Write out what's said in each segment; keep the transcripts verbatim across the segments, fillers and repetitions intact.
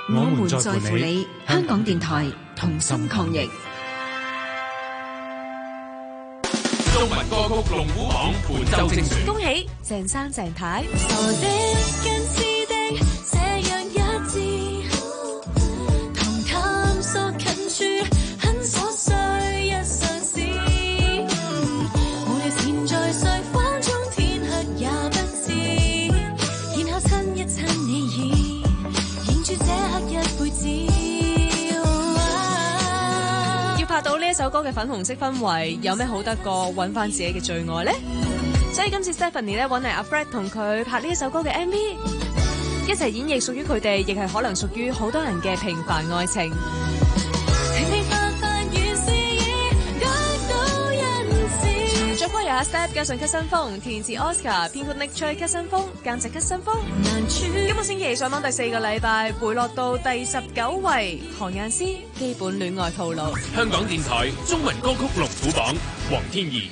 我們在乎你。香港電台同心抗疫。 中文歌曲龍虎榜本周精選， 恭喜鄭生鄭太。拍到呢一首歌嘅粉紅色氛圍，有咩好得過揾翻自己嘅最愛呢？所以今次 Stephanie 咧揾嚟阿 Fred 同佢拍呢一首歌嘅 M V， 一齊演繹屬於佢哋，亦係可能屬於好多人嘅平凡愛情。作曲由阿 Step 加上 Cut 新風，填詞 Oscar， 編曲 Nick Choi Cut 新風，監製 Cut 新風。今個星期上榜第四個禮拜，回落到第十九位，何雁詩基本戀愛套路。 香港電台中文歌曲龍虎榜，黃天怡。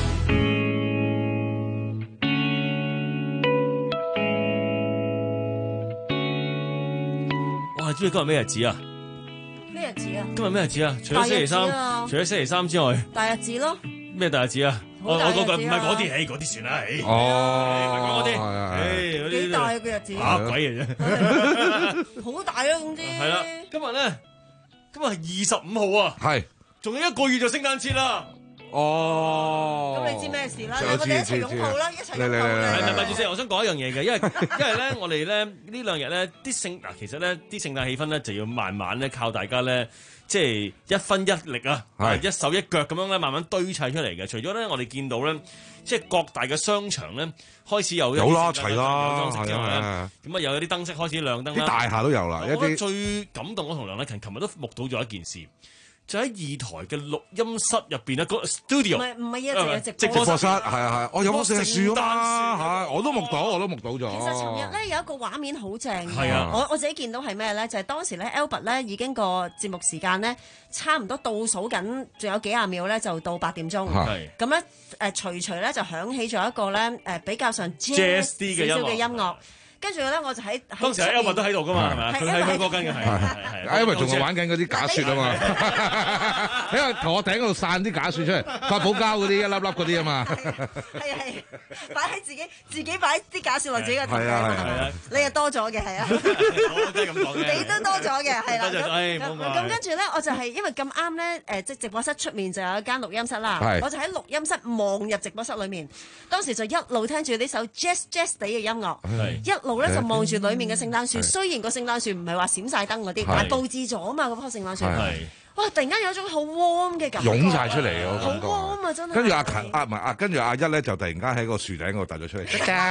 哇！知唔知今日咩日子啊？ 咩日子啊？ 今日咩日子啊？除咗星期三，除咗星期三之外， 大日子咯。咩大日子啊？我我嗰個唔係嗰啲，誒嗰啲算啦，誒哦，嗰啲，誒幾大嘅日子？ 嚇鬼嚟啫， 好大啊！總之係啦，今日咧，今日係二十五號啊，係，仲有一個月就聖誕節啦。哦， 咁你知咩事啦？我哋一齊擁抱啦，一齊擁抱啦！ 係咪咪住先？我想講一樣嘢嘅，因為因為咧，我哋咧呢兩日咧啲聖嗱，其實咧啲聖誕氣氛咧就要慢慢咧靠大家咧。即係一分一力啊，一手一腳咁樣咧，慢慢堆砌出嚟嘅。除咗咧，我哋見到咧，即係各大嘅商場咧，開始有有啦，齊啦，有裝飾之外咧，咁啊又有啲燈飾開始亮燈啦。啲大廈都有啦。我覺得最感動，我同梁禮勤琴日都目睹咗一件事。就喺二台嘅錄音室入邊咧，個 studio 唔係唔係一直嘅直播室，係啊係，我有棵聖樹啊嘛嚇，我都目睹，我都目睹咗。 其實尋日咧有一個畫面好正嘅， 我我自己見到係咩咧？就係當時咧 Albert 咧已經個節目時間咧差唔多倒數緊，仲有幾廿秒咧就到八點鐘。咁咧誒隨隨咧就響起咗一個咧誒比較上 jazz 啲少少嘅音樂。跟住咧，我就喺當時喺 Albert 都喺度噶嘛，係咪？佢喺佢嗰間嘅係係係， 因為仲係玩緊嗰啲假雪啊嘛，因為頭殼頂嗰度散啲假雪出嚟，發泡膠嗰啲一粒粒嗰啲啊嘛。 係啊係，擺喺自己自己擺啲假雪落自己嘅頭頂啊嘛。你又多咗嘅係啊， 我真係咁講嘅。 你都多咗嘅係啦。 咁咁跟住咧，我就係因為咁啱咧，誒即係直播室出面就有一間錄音室啦。我就喺錄音室望入直播室裏面，當時就一路聽住呢首 jazz jazz 地嘅音樂，一路咧就望住裏面嘅聖誕樹。雖然個聖誕樹唔係話閃晒燈嗰啲，但係佈置咗啊嘛，嗰棵聖誕樹。哇！突然間有一種好 warm 嘅感覺， 湧晒出嚟啊！ 好 warm 啊，真係。 跟住阿勤啊，唔係啊，跟住阿一咧就突然間喺個樹頂嗰度突咗出嚟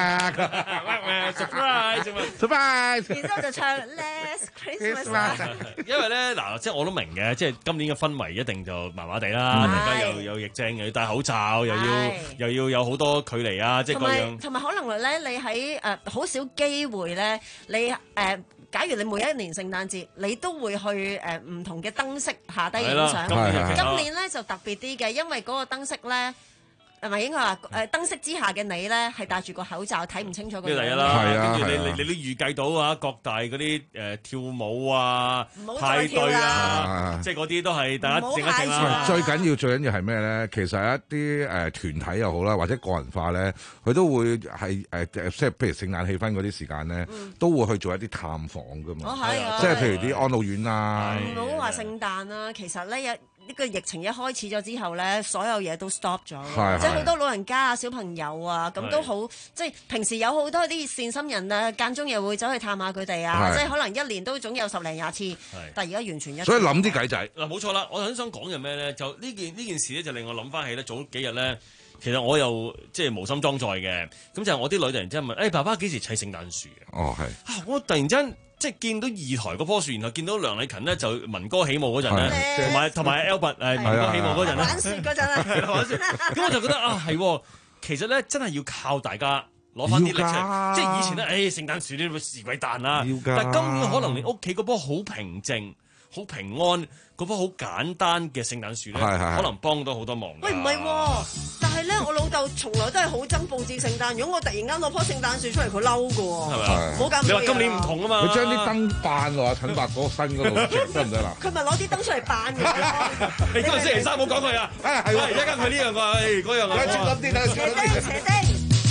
，surprise，surprise， 然之後就唱 Last Christmas。 因為咧嗱，即係我都明嘅，即係今年嘅氛圍一定就麻麻地啦，大家又有疫症，又要戴口罩，又要又要有好多距離啊，即係嗰樣。 同埋可能咧，你喺誒好少機會咧，你誒。假如你每一年聖誕節，你都會去誒唔同嘅燈飾下低影相。今年咧就特別啲嘅，因為嗰個燈飾咧，係咪應該話誒燈飾之下嘅你咧係戴住個口罩，睇唔清楚個樣。 第一啦，跟住你你你都預計到啊，各大嗰啲誒跳舞啊、派對啊，即係嗰啲都係大家靜一靜啦。 最緊要最緊要係咩咧？其實一啲誒團體又好啦，或者個人化咧，佢都會係誒即係譬如聖誕氣氛嗰啲時間咧，都會去做一啲探訪噶嘛。即係譬如啲安老院啊。 唔好話聖誕啦，其實咧有。呢個疫情一開始咗之後咧，所有嘢都 stop 咗，即係好多老人家啊、小朋友啊，咁都好，即係平時有好多啲善心人啊，間中又會走去探下佢哋啊，即係可能一年都總有十零廿次，但係而家完全一， 所以諗啲計仔嗱，冇錯啦，我想想講嘅咩咧，就呢件呢件事咧，就令我諗翻起咧，早幾日咧，其實我又即係無心裝載嘅，咁就係我啲女突然之間問，誒爸爸幾時砌聖誕樹嘅？ 哦，係啊，我突然間。即係見到二台嗰棵樹，然後見到梁禮勤咧就民歌起舞嗰陣咧，同埋同埋 Albert 誒民歌起舞嗰陣咧， 玩雪嗰陣啊， 玩雪。咁我就覺得啊，係，其實咧真係要靠大家攞翻啲力出嚟。即係以前咧，誒聖誕樹呢個時鬼誕啦，但係今年可能你屋企嗰棵好平靜、 好平安嗰棵好簡單嘅聖誕樹咧，可能幫到好多忙。 喂，唔係喎，但係咧，我老豆從來都係好憎佈置聖誕。如果我突然間攞棵聖誕樹出嚟，佢嬲㗎喎，係咪啊？冇咁。 你話今年唔同啊嘛？ 佢將啲燈扮落阿陳伯嗰個身嗰度，得唔得啦？ 佢咪攞啲燈出嚟扮嘅。 你今日星期三冇講佢啊？啊係喎，而家跟佢呢樣話，誒嗰樣啊。 小心啲啦，小心啲。 斜釘。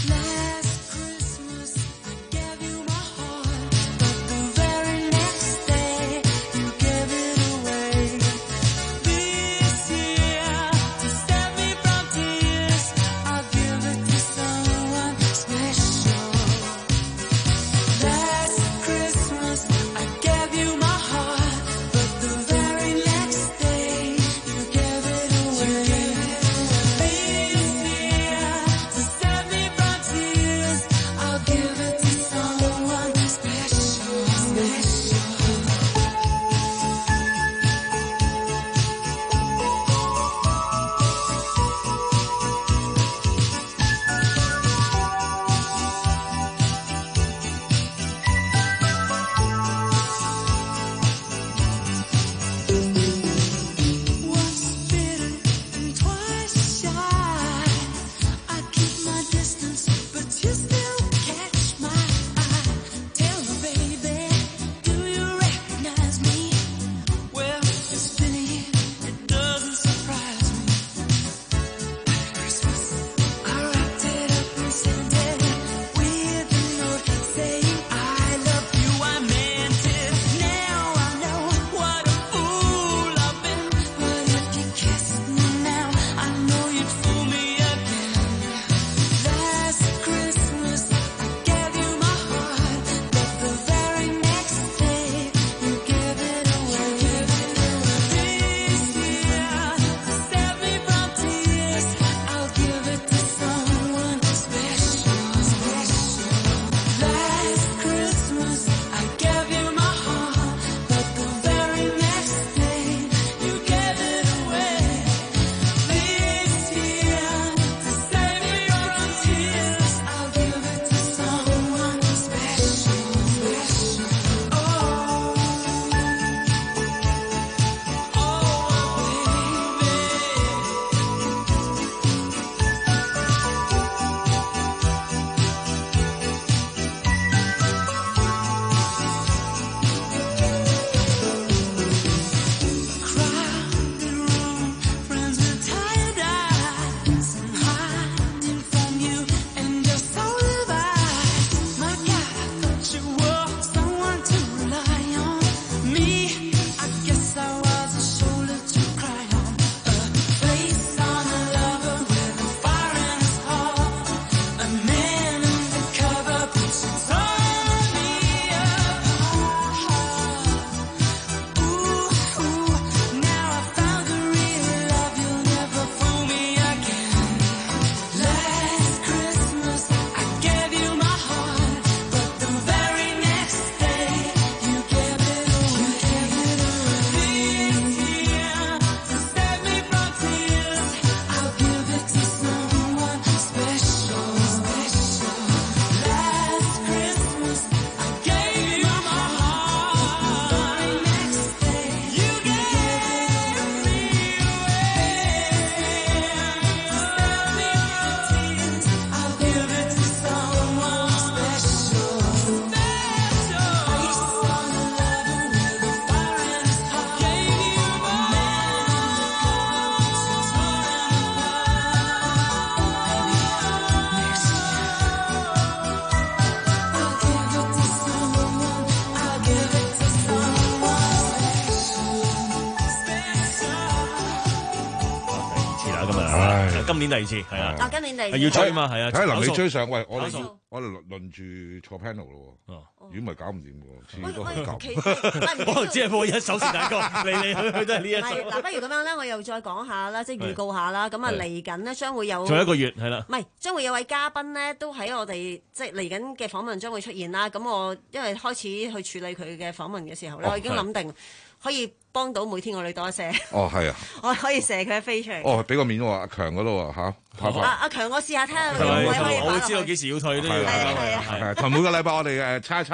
今年第二次係啊， 啊今年第二次要追嘛係啊， 睇臨你追上，喂，我哋要我哋輪輪住坐 panel 咯喎，如果唔係搞唔掂喎，次次都係咁。 可能只係播一首是但歌，嚟嚟去去都係呢一首。 嗱，不如咁樣咧，我又再講下啦，即係預告下啦。咁啊，嚟緊呢將會有仲有一個月係啦， 唔係將會有位嘉賓咧，都喺我哋即係嚟緊嘅訪問將會出現啦。咁我因為開始去處理佢嘅訪問嘅時候咧，我已經諗定可以幫到每天我哋多一些。 哦，係啊， 我可以射佢飛出嚟。 哦，俾個面我阿強嗰度啊嚇。 阿阿強，我試下睇下有冇位可以。 我會知道幾時要退都要。 係啊係啊。 係同每個禮拜我哋誒猜一猜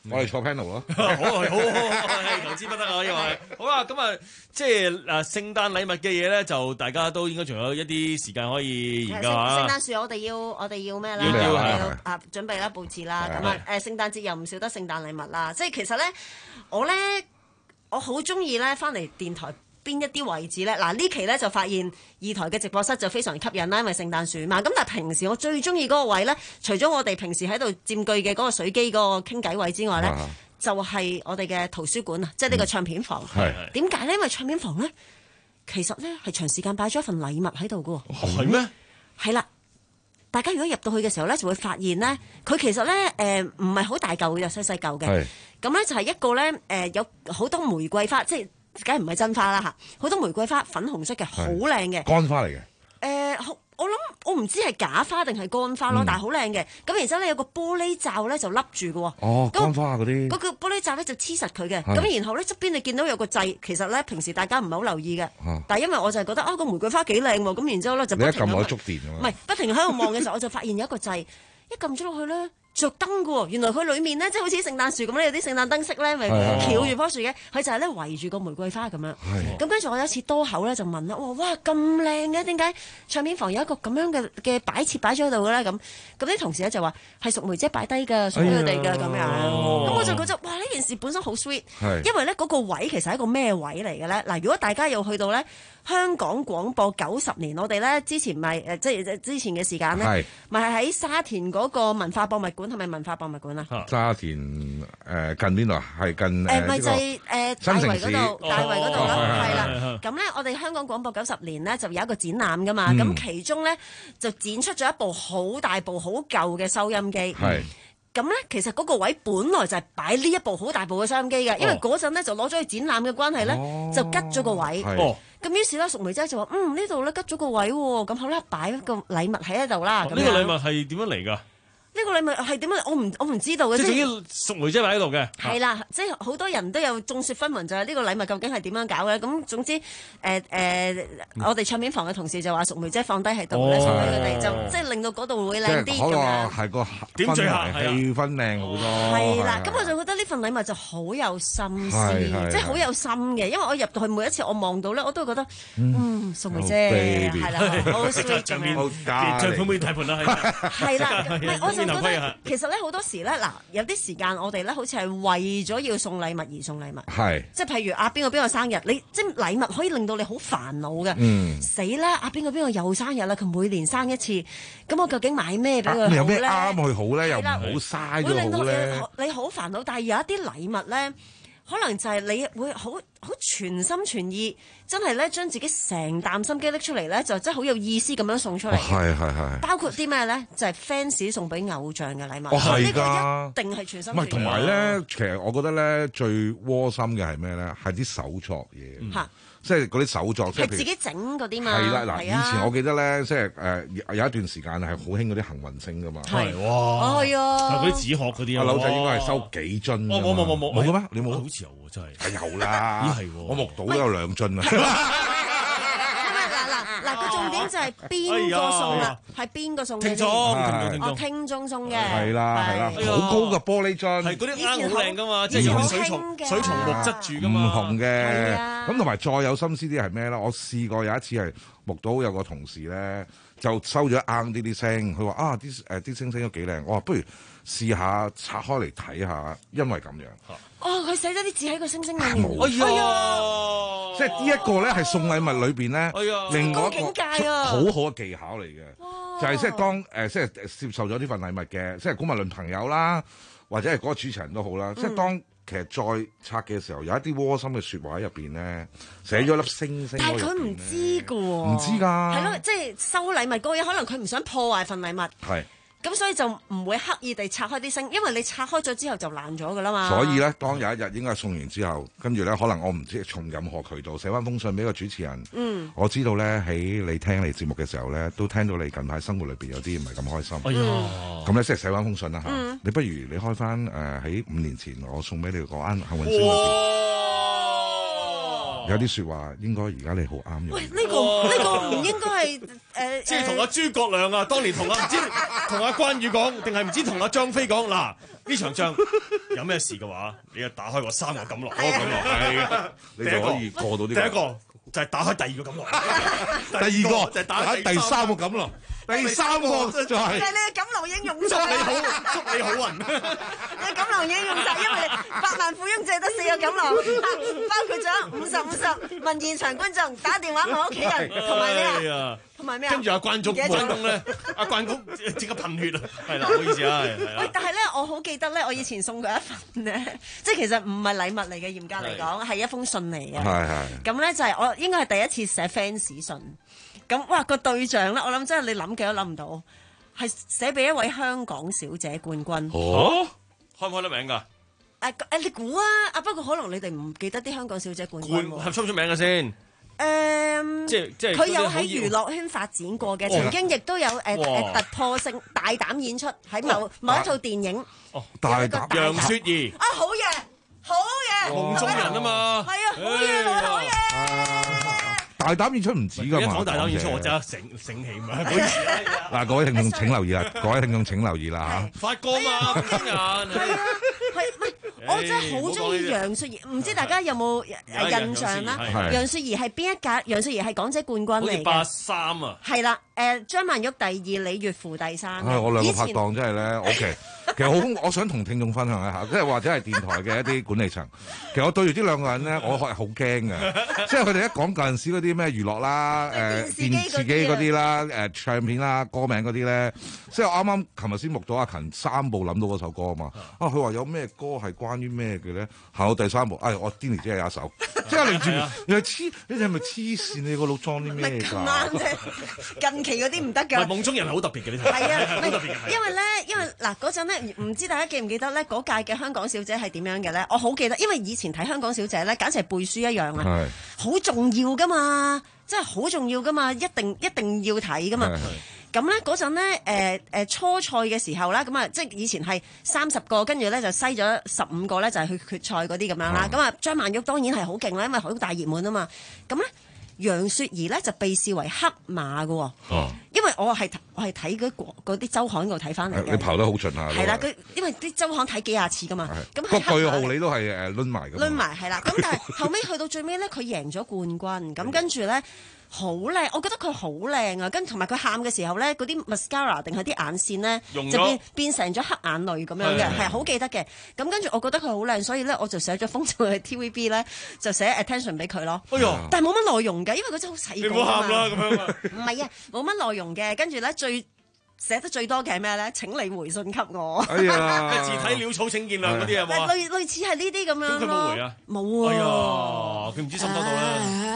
我哋坐 panel 咯。 好，好，好，係投資不得啊，因為好啦，咁啊，即係嗱聖誕禮物嘅嘢咧，就大家都應該仲有一啲時間可以研究下。 聖誕樹我哋要我哋要咩啦？ 要我哋要啊準備啦，佈置啦，咁啊誒聖誕節又唔少得聖誕禮物啦。即係其實咧，我咧我好中意咧翻嚟電台。邊一啲位置咧？嗱呢期咧就發現二台嘅直播室就非常吸引啦，因為聖誕樹嘛。咁但係平時我最中意嗰個位咧，除咗我哋平時喺度佔據嘅嗰個水機嗰個傾偈位之外咧，啊、就係我哋嘅圖書館啊，即係呢個唱片房。係點解咧？因為唱片房咧，其實咧係長時間擺咗一份禮物喺度㗎喎。係咩？係啦。大家如果入到去嘅時候咧，就會發現咧，佢其實咧誒唔係好大嚿嘅，細細嚿嘅。係。咁咧就係一個咧誒、呃、有好多玫瑰花，即係。梗係唔係真花啦嚇，好多玫瑰花，粉紅色嘅，好靚嘅。乾花嚟嘅。誒、 呃，我諗我唔知係假花定係乾花咯，嗯、但係好靚嘅。咁然之後咧有個玻璃罩咧就笠住嘅喎。 哦，乾花嗰啲。 嗰個玻璃罩咧就黐實佢嘅。咁然後咧側邊你見到有個掣，其實咧平時大家唔係好留意嘅。啊、但係因為我就係覺得啊個玫瑰花幾靚喎，咁然之後咧就不停咁。你一撳落觸電啊嘛。唔係，不停喺度望嘅時候，我就發現有一個掣，一撳咗落去咧。着燈嘅喎，原來佢裡面咧，即係好似聖誕樹咁咧，有啲聖誕燈飾咧，咪翹住棵樹嘅，佢就係咧圍住個玫瑰花咁樣。咁跟住我有一次多口咧，就問啦，哇哇咁靚嘅，點解唱片房有一個咁樣嘅嘅擺設擺咗喺度嘅咧？咁咁啲同事咧就話係淑梅姐擺低㗎，送俾佢哋㗎咁樣。咁我就覺得哇，呢件事本身好 sweet，因為咧嗰個位其實係一個咩位嚟嘅咧？嗱，如果大家有去到咧香港廣播九十年，我哋咧之前咪誒即係之前嘅時間咧，咪係喺沙田嗰個文化博物館。係咪文化博物館啊？ 沙田誒、呃、近邊度啊？係近誒咪就係誒大圍嗰度，大圍嗰度咯，係啦、 哦。 咁咧，我哋香港廣播九十年咧就有一個展覽噶嘛。咁、嗯、其中咧就展出咗一部好大部好舊嘅收音機。係。咁咧，其實嗰個位本來就係擺呢一部好大部嘅收音機嘅，因為嗰陣咧就攞咗去展覽嘅關係咧，哦、就吉咗個位。哦。咁於是咧，淑梅姐就話：嗯，呢度咧吉咗個位喎，咁好啦，擺一個禮物喺度啦。呢、 哦、個禮物係點樣嚟㗎？ 呢個禮物係點樣？我唔我唔知道嘅。 即係總之淑梅姐擺喺度嘅。 係啦，即係好多人都有眾說紛紜，就係呢個禮物究竟係點樣搞嘅？咁總之，誒、呃、誒，呃嗯、我哋唱片房嘅同事就話淑梅姐放低喺度咧，送俾佢哋，就即係令到嗰度會靚啲咁樣。 係個點綴下氣氛靚好多。 係啦，咁我就覺得呢份禮物就好有心思，即係好有心嘅。因為我入到去每一次我望到咧，我都覺得嗯，淑梅姐係啦，好 sweet 咁樣。 唱片妹睇盤啦， 係啦，我就。覺得其實咧好多時咧嗱，有啲時間我哋咧好似係為咗要送禮物而送禮物，係即係譬如啊邊個邊個生日，你即係禮物可以令到你好煩惱嘅。嗯，死啦！啊邊個邊個又生日啦？佢每年生一次，咁我究竟買咩俾佢好咧？ 有咩啱佢好咧？又唔好嘥咗好咧？ 你好煩惱，但係有一啲禮物咧，可能就係你會好好全心全意，真係咧將自己成啖心機拎出嚟咧，就真係好有意思咁樣送出嚟。係係係。包括啲咩咧？就係 fans 送俾偶像嘅禮物。哦，係㗎。一定係全心。唔係，同埋咧，其實我覺得咧最窩心嘅係咩咧？係啲手作嘢。嚇！即係嗰啲手作，即係自己整嗰啲嘛。係啦，嗱，以前我記得咧，即係誒有一段時間係好興嗰啲幸運星㗎嘛。係哇。係啊。嗰啲紙殼嗰啲啊。阿柳仔應該係收幾樽。冇冇冇冇冇。冇嘅咩？你冇？好似有喎，真係。係有啦。咦係喎。我目睹都有兩樽啊。嗱嗱嗱，個重點就係邊個送啦？係邊個送嘅？聽眾，哦，聽眾送嘅。係啦係啦，好高嘅玻璃樽。係嗰啲啱好靚㗎嘛，即係用水松水松木質住㗎嘛。唔同嘅。咁同埋再有心思啲係咩咧？我試過有一次係目睹有個同事咧，就收咗一啱呢啲星，佢話啊啲誒啲星星都幾靚，我話不如試下拆開嚟睇下，因為咁樣。哦，佢寫咗啲字喺個星星裏面。哎呀！即係呢一個咧係送禮物裏邊咧，另外一個好好嘅技巧嚟嘅，就係即係當誒即係接受咗呢份禮物嘅，即係古物論朋友啦，或者係嗰個主持人都好啦，即係當。其實再拆嘅時候，有一啲窩心嘅説話喺入邊咧，寫咗粒星星。但係佢唔知㗎喎，唔知㗎。係咯，即係收禮物嗰個嘢，可能佢唔想破壞份禮物。係。咁所以就唔會刻意地拆開啲星，因為你拆開咗之後就爛咗㗎啦嘛。所以咧，當有一日應該送完之後，跟住咧可能我唔知從任何渠道寫翻封信俾個主持人。嗯。我知道咧喺你聽你節目嘅時候咧，都聽到你近排生活裏邊有啲唔係咁開心。哎呀！咁咧即係寫翻封信啦嚇。嗯。你不如你開翻誒喺五年前我送俾你嗰間幸運星裏邊。有啲説話應該而家你好啱用。喂，呢個呢個唔唔應該係誒。 即係同阿諸葛亮啊，當年同阿唔知同阿關羽講，定係唔知同阿張飛講嗱。呢場仗有咩事嘅話，你就打開個三個錦囊，嗰個錦囊係你就可以過到呢個。 第一個就係打開第二個錦囊， 第二個就係打開第三個錦囊，第三個就係。 但係你嘅錦囊已經用晒。 祝你好，祝你好運。 你嘅錦囊已經用晒，因為百萬富翁淨係得四個錦囊，包括咗五十五十問現場觀眾打電話我屋企人，同埋咩啊？同埋咩啊？ 跟住阿關公，關公咧，阿關公即刻噴血啊！係啦，唔好意思啊，係喂，但係咧，我好記得咧，我以前送過一份咧，即係其實唔係禮物嚟嘅，嚴格嚟講係一封信嚟嘅。 係係。 咁咧就係我應該係第一次寫 fans 信。咁哇個對象咧，我諗真係你諗幾都諗唔到，係寫俾一位香港小姐冠軍。 哦，開唔開得名㗎？ 誒誒，你估啊？啊不過可能你哋唔記得啲香港小姐冠軍喎。 係出唔出名嘅先？ 誒， 即係即係佢有喺娛樂圈發展過嘅，曾經亦都有誒誒突破性大膽演出喺某某一套電影。 哦， 大膽。 楊雪兒。 啊，好嘢，好嘢。 夢中人啊嘛。 係啊，好嘢，好嘢。 大膽演出唔止㗎嘛。 一講大膽演出，我真係醒醒起嘛。唔好意思嗱，各位聽眾請留意啦，各位聽眾請留意啦嚇。 發哥嘛，夢中人。係啊， 係我真係好中意楊雪兒，唔知大家有冇印象啦？楊雪兒係邊一屆？楊雪兒係港姐冠軍嚟嘅。 八三啊。係啦，誒張曼玉第二，李月芙第三。 我兩個拍檔真係咧 ，OK。其實好，我想同聽眾分享一下，即係或者係電台嘅一啲管理層。其實我對住呢兩個人咧，我係好驚嘅，即係佢哋一講嗰陣時嗰啲咩娛樂啦、誒電視機嗰啲啦、誒唱片啦、歌名嗰啲咧，即係我啱啱琴日先錄到阿勤三部諗到嗰首歌啊嘛。啊，佢話有咩歌係關於咩嘅咧？行到第三部，哎，我 Denny 姐有一首，即係連住你係黐，你哋係咪黐線？你個腦裝啲咩㗎？ 咁啱啫，近期嗰啲唔得㗎。 夢中人係好特別嘅呢套。 係啊，好特別嘅。因為咧，因為嗱嗰陣咧，唔知大家記唔記得咧，嗰屆嘅香港小姐係點樣嘅咧？我好記得，因為以前睇香港小姐咧，簡直係背書一樣啊，好重要㗎嘛，真係好重要㗎嘛，一定一定要睇㗎嘛。咁咧嗰陣咧，誒誒初賽嘅時候啦，咁啊，即係以前係三十個，跟住咧就篩咗十五個咧，就係去決賽嗰啲咁樣啦。咁啊，張曼玉當然係好勁啦，因為好大熱門啊嘛。咁咧，楊雪兒咧就被視為黑馬嘅。哦，因為我係我係睇嗰啲週刊嗰度睇翻嚟嘅。 你跑得好盡下。係啦，佢因為啲週刊睇幾廿次噶嘛。咁個句號你都係誒攆埋嘅。 攆埋係啦，咁但係後尾去到最尾咧，佢贏咗冠軍，咁跟住咧。好靚，我覺得佢好靚啊！跟同埋佢喊嘅時候咧，嗰啲 mascara 定係啲眼線咧，就變變成咗黑眼淚咁樣嘅，係好記得嘅。咁跟住我覺得佢好靚，所以咧我就寫咗封信去 T V B 咧，就寫 attention 俾佢咯。哎呦！但係冇乜內容嘅，因為佢真係好細個。 你唔好喊啦咁樣。 唔係啊，冇乜內容嘅。跟住咧最寫得最多嘅係咩咧？請你回信給我。 哎呀！ 字體潦草請見諒嗰啲係嘛？ 類類似係呢啲咁樣咯。 咁佢冇回啊？ 冇啊！ 哎呀，佢唔知心多到咧。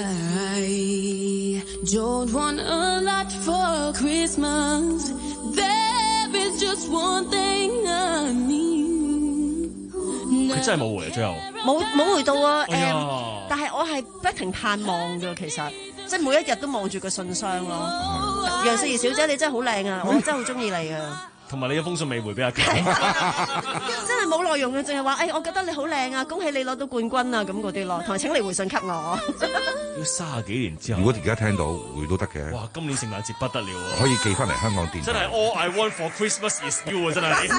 Don't want a lot for Christmas. There is just one thing I need. 佢真係冇回啊，最後冇冇回到啊！誒、 哎呀， 但係我係不停盼望㗎，其實即係每一日都望住個信箱咯。楊雪兒小姐，你真係好靚啊！我真係好中意你啊！ 同埋你有封信未回俾阿強， 真係冇內容嘅，淨係話誒，我覺得你好靚啊，恭喜你攞到冠軍啊咁嗰啲咯，同埋請你回信給我。 要卅幾年之後， 如果而家聽到回都得嘅。 哇！今年聖誕節不得了啊！ 可以寄翻嚟香港電台。 真係 All I want for Christmas is you 啊！真係。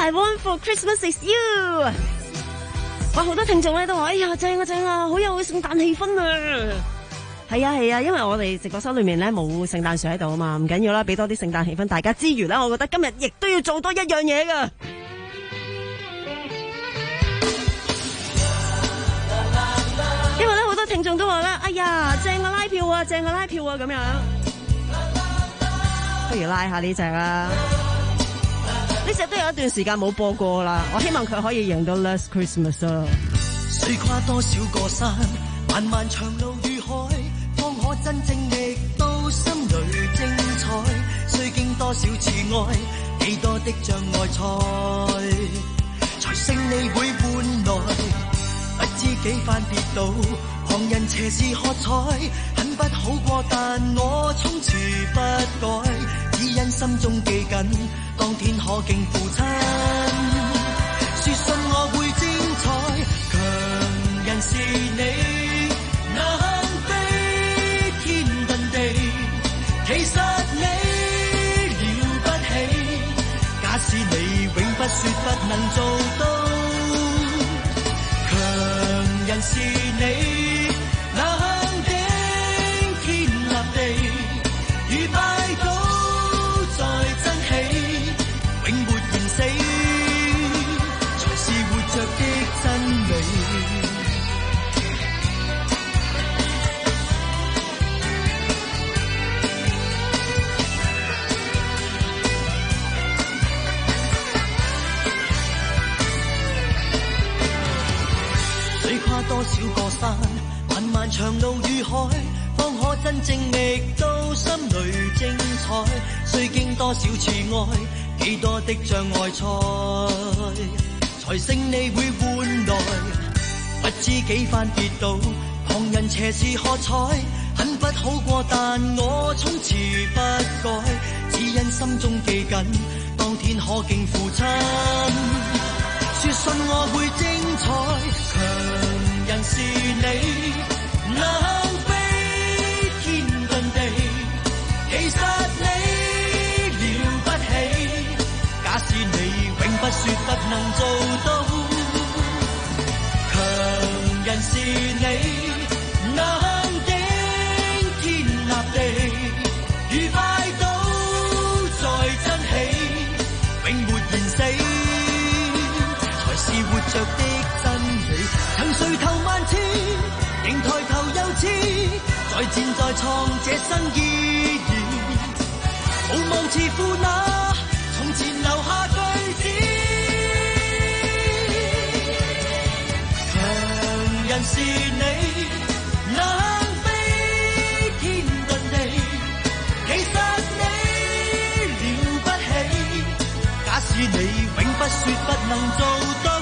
I want for Christmas is you。哇，好多聽眾咧都話：哎呀，正啊正啊，好有聖誕氣氛啊！係啊係啊，因為我哋直播室裏面咧冇聖誕樹喺度啊嘛，唔緊要啦，俾多啲聖誕氣氛大家之餘咧，我覺得今日亦都要做多一樣嘢噶。因為咧好多聽眾都話咧，哎呀，正啊拉票啊，正啊拉票啊咁樣，不如拉下呢隻啦。呢隻都有一段時間冇播過啦，我希望佢可以贏到 Last Christmas 啊！ 雖跨多少個山，漫漫長路與海，方可真正覓到心裏精彩。雖經多少次愛，幾多的障礙賽，才勝利會換來。不知幾番跌倒，旁人斜視喝彩，很不好過，但我從此不改，只因心中記緊。當天可敬父親，說信我會精彩，強人是你，能飛天遁地，其實你了不起，假使你永不說不能做到，強人是你，能頂天立地，與拜倒在爭氣。永沒言死，才是活着的真理。雖跨多少個山，漫漫長路與海，方可真正覓到心裏精彩。雖經多少次愛，幾多的障礙賽，才勝利會換來。不知幾番跌倒，旁人斜視喝彩，很不好過，但我從此不改，只因心中記緊，當天可敬父親，說信我會精彩，強人是你，能飛天遁地，其實你假使你永不說不能做到，強人是你，能頂天立地，與拜倒在爭氣，永沒言死，才是活着的真理。曾垂頭萬次，仍抬頭又似，再戰再創這新意義，無望自負那從前留下句子，強人是你，能飛天遁地，其實你了不起，假使你永不說不能做到，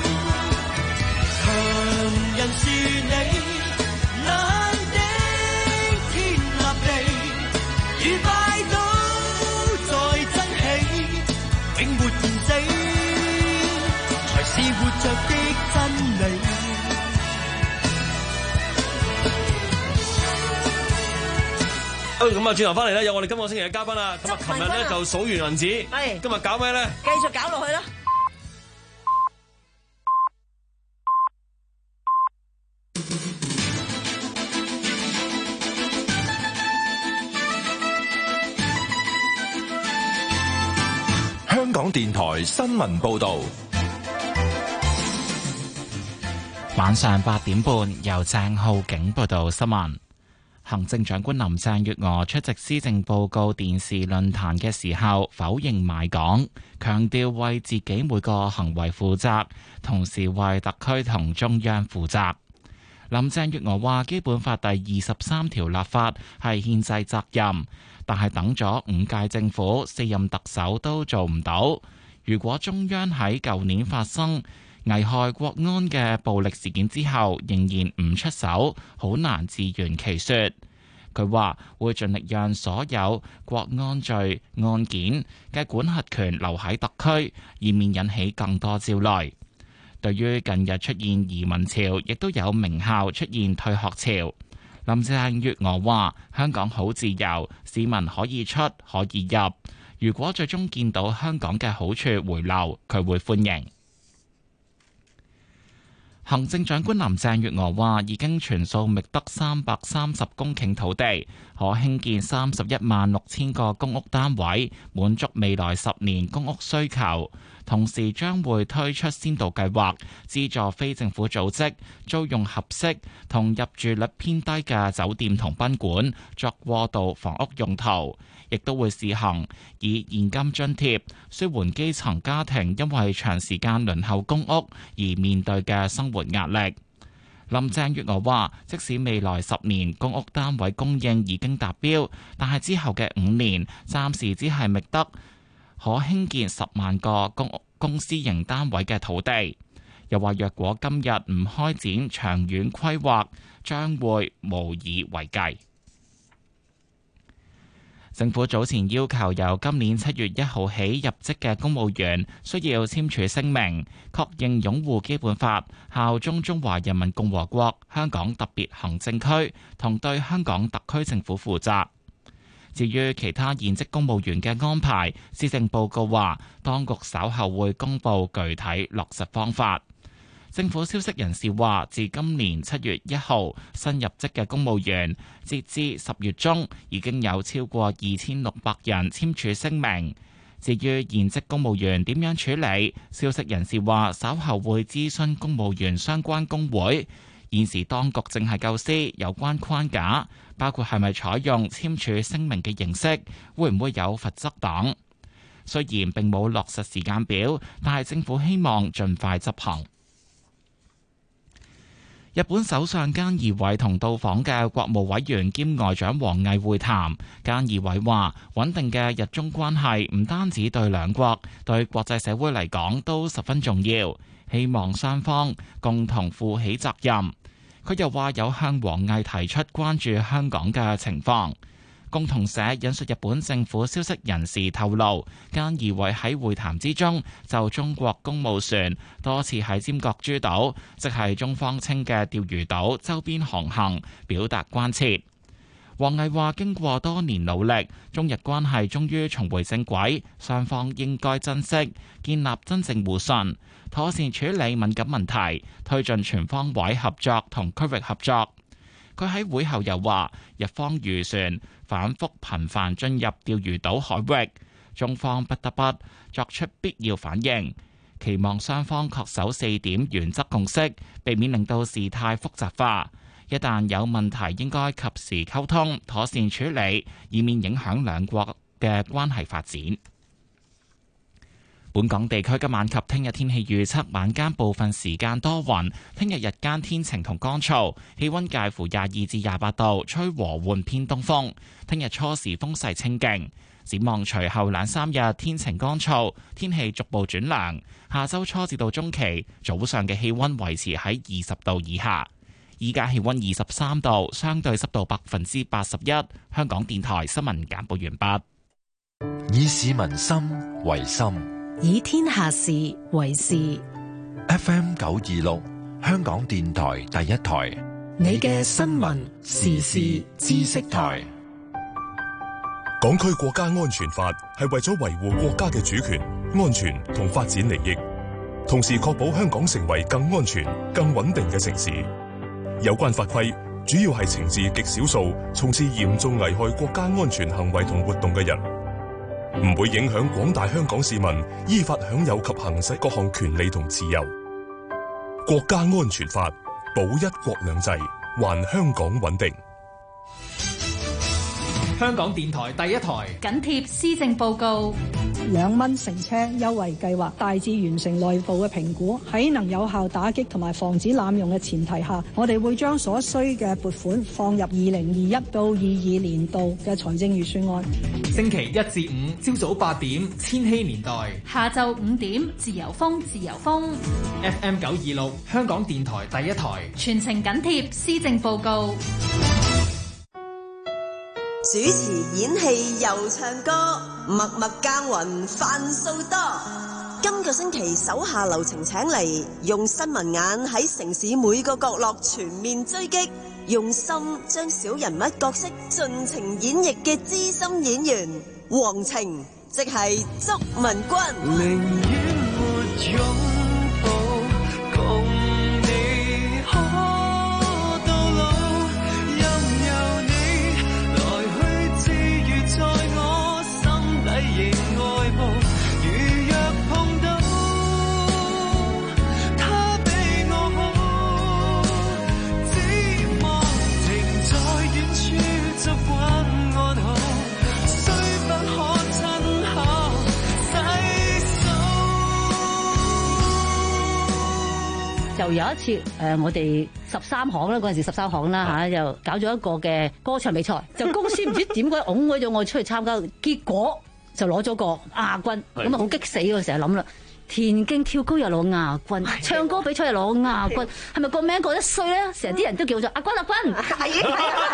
強人是你，能頂天立地，與拜倒在爭氣，永沒言死，才是活着的真理。 好，咁啊，轉頭翻嚟咧，有我哋今個星期嘅嘉賓啦。咁啊，琴日咧就數完銀紙， 係今日搞咩咧？ 繼續搞落去啦！ 香港電台新聞報道， 晚上八點半由鄭浩景報道新聞。行政長官林鄭月娥出席施政報告電視論壇嘅時候，否認買港，強調為自己每個行為負責，同時為特區同中央負責。林鄭月娥話：基本法第二十三條立法係憲制責任，但係等咗五屆政府四任特首都做唔到。如果中央喺舊年發生危害國安嘅暴力事件之後，仍然唔出手，好難自圓其說。佢話會盡力讓所有國安罪案件嘅管轄權留喺特區，以免引起更多焦慮。對於近日出現移民潮，亦都有名校出現退學潮。林鄭月娥話：香港好自由，市民可以出可以入。 如果最終見到香港嘅好處回流，佢會歡迎。行政長官林鄭月娥話：已經全數覓得三百三十公頃土地，可興建三十一萬六千個公屋單位，滿足未來十年公屋需求。同時將會推出先導計劃，資助非政府組織租用合適同入住率偏低嘅酒店同賓館作過渡房屋用途，亦都會試行以現金津貼舒緩基層家庭因為長時間輪候公屋而面對嘅生活壓力。林鄭月娥話：即使未來十年公屋單位供應已經達標，但係之後嘅五年暫時只係覓得可興建十萬個公屋公私營單位嘅土地。又話若果今日唔開展長遠規劃，將會無以為繼。政府早前要求由今年七月一號起入職嘅公務員需要簽署聲明，確認擁護基本法、效忠中華人民共和國香港特別行政區同對香港特區政府負責。至於其他現職公務員嘅安排，施政報告話，當局稍後會公布具體落實方法。政府消息人士話，自今年七月一號新入職嘅公務員，截至十月中已經有超過二千六百人簽署聲明。至於現職公務員點樣處理，消息人士話稍後會諮詢公務員相關工會。現時當局正係構思有關框架，包括係咪採用簽署聲明嘅形式，會唔會有罰則等。雖然並冇落實時間表，但係政府希望盡快執行。日本首相菅義偉同到訪嘅國務委員兼外長王毅會談。菅義偉話：穩定嘅日中關係唔單止對兩國，對國際社會嚟講都十分重要，希望雙方共同負起責任。佢又話有向王毅提出關注香港嘅情況。共同社引述日本政府消息人士透露，菅義偉喺會談之中就中國公務船多次喺尖閣諸島，即係中方稱嘅釣魚島周邊航行，表達關切。王毅話：經過多年努力，中日關係終於重回正軌，雙方應該珍惜，建立真正互信，妥善處理敏感問題，推進全方位合作同區域合作。佢喺會後又話：日方漁船反覆頻繁進入釣魚島海域，中方不得不作出必要反應，期望雙方恪守四點原則共識，避免令到事態複雜化。一旦有問題，應該及時溝通，妥善處理，以免影響兩國嘅關係發展。本港地區今晚及聽日天氣預測：晚間部分時間多雲，聽日日間天晴同乾燥，氣溫介乎廿二至廿八度，吹和緩偏東風。聽日初時風勢清勁，展望隨後兩三日天晴乾燥，天氣逐步轉涼。下周初至到中期早上嘅氣溫維持喺二十度以下。依家氣溫二十三度，相對濕度百分之八十一。香港電台新聞簡報完畢。以市民心為心， 以天下事為事。 F M 九二六，香港電台第一台， 你嘅新聞時事知識台。 港區國家安全法係為咗維護國家嘅主權、安全同發展利益，同時確保香港成為更安全、更穩定嘅城市。有關法規主要係懲治極少數從事嚴重危害國家安全行為同活動嘅人，唔會影響廣大香港市民依法享有及行使各項權利同自由。國家安全法保一國兩制，還香港穩定。 香港電台第一台緊貼施政報告， 兩蚊乘車優惠計劃大致完成內部嘅評估，喺能有效打擊同埋防止濫用嘅前提下，我哋會將所需嘅撥款放入二零二一到二二年度嘅財政預算案。 星期一至五朝早八點，千禧年代； 下晝五點，自由風，自由風。 F M 九二六，香港電台第一台， 全程緊貼施政報告。 主持演戲又唱歌，默默耕耘飯數多。今個星期手下留情請嚟，用新聞眼喺城市每個角落全面追擊，用心將小人物角色盡情演繹嘅資深演員黃晴、 即係祝文君。 寧願沒擁抱，共你可到老，任由你來去自如，在我心底仍愛慕。如若碰到他比我好，只望停在遠處習慣安好，雖不可親口細數。 就有一次誒、呃，我哋十三行啦，嗰陣時十三行啦嚇，又搞咗一個嘅歌唱比賽，就公司唔知點解擁咗咗我出去參加，結果就攞咗個亞軍，咁啊好激死喎！成日諗啦，田徑跳高又攞亞軍，唱歌比賽又攞亞軍，係咪個名覺得衰咧？成日啲人都叫我做阿軍阿軍，係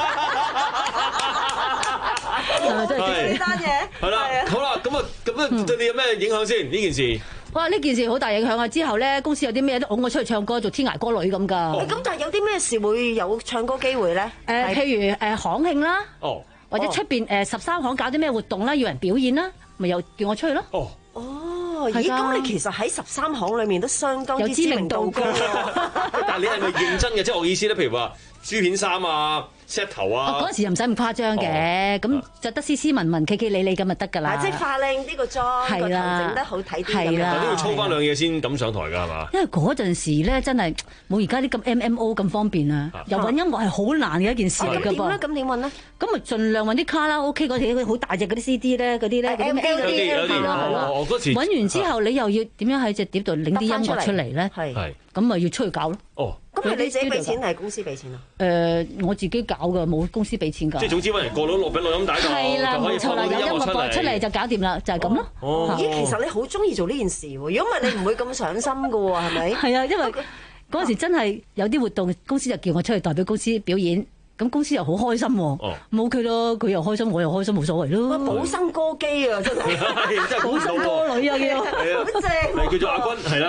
係咪真係激死單嘢？ 係啦，好啦，咁啊，咁啊，對你有咩影響先？呢件事？ 哇！呢件事好大影響啊！之後咧，公司有啲咩都拱我出去唱歌，做天涯歌女咁噶。 咁但係有啲咩事會有唱歌機會咧？ 誒，譬如誒行慶啦， 哦， 或者出邊誒十三行搞啲咩活動啦，要人表演啦，咪又叫我出去咯。 哦， 哦，咦？咁你其實喺十三行裏面都相當有知名度高喎。 但係你係咪認真嘅？即係我意思咧，譬如話珠片衫啊、set 頭啊。 嗰陣時又唔使咁誇張嘅，咁着得斯斯文文、企企理理咁就得㗎啦。 即係化靚呢個妝，個頭整得好睇啲咁樣。 但都要操翻兩嘢先敢上台㗎，係嘛？ 因為嗰陣時咧，真係冇而家啲咁 M M O 咁方便啊！又揾音樂係好難嘅一件事嚟㗎噃。咁點咧？咁點揾咧？咁咪盡量揾啲卡拉 OK 嗰啲好大隻嗰啲 C D 咧，嗰啲咧嗰啲 M L 嗰啲係啦。揾完之後，你又要點樣喺隻碟度拎啲音樂出嚟咧？係咁咪要出去搞咯。 哦， 咁係你自己俾錢定係公司俾錢啊？ 誒，我自己搞㗎，冇公司俾錢㗎。 即係總之揾人過到落俾錄音帶度， 係啦，冇錯啦，有音樂播出嚟就搞掂啦，就係咁咯。 哦，咦，其實你好中意做呢件事喎，如果唔係你唔會咁上心㗎喎，係咪？ 係啊，因為嗰陣時真係有啲活動，公司就叫我出去代表公司表演。咁公司又好開心喎，冇佢咯，佢又開心，我又開心，冇所謂咯。 寶生歌姬啊，真係寶生歌女啊，叫好正， 係叫做阿軍，係啦。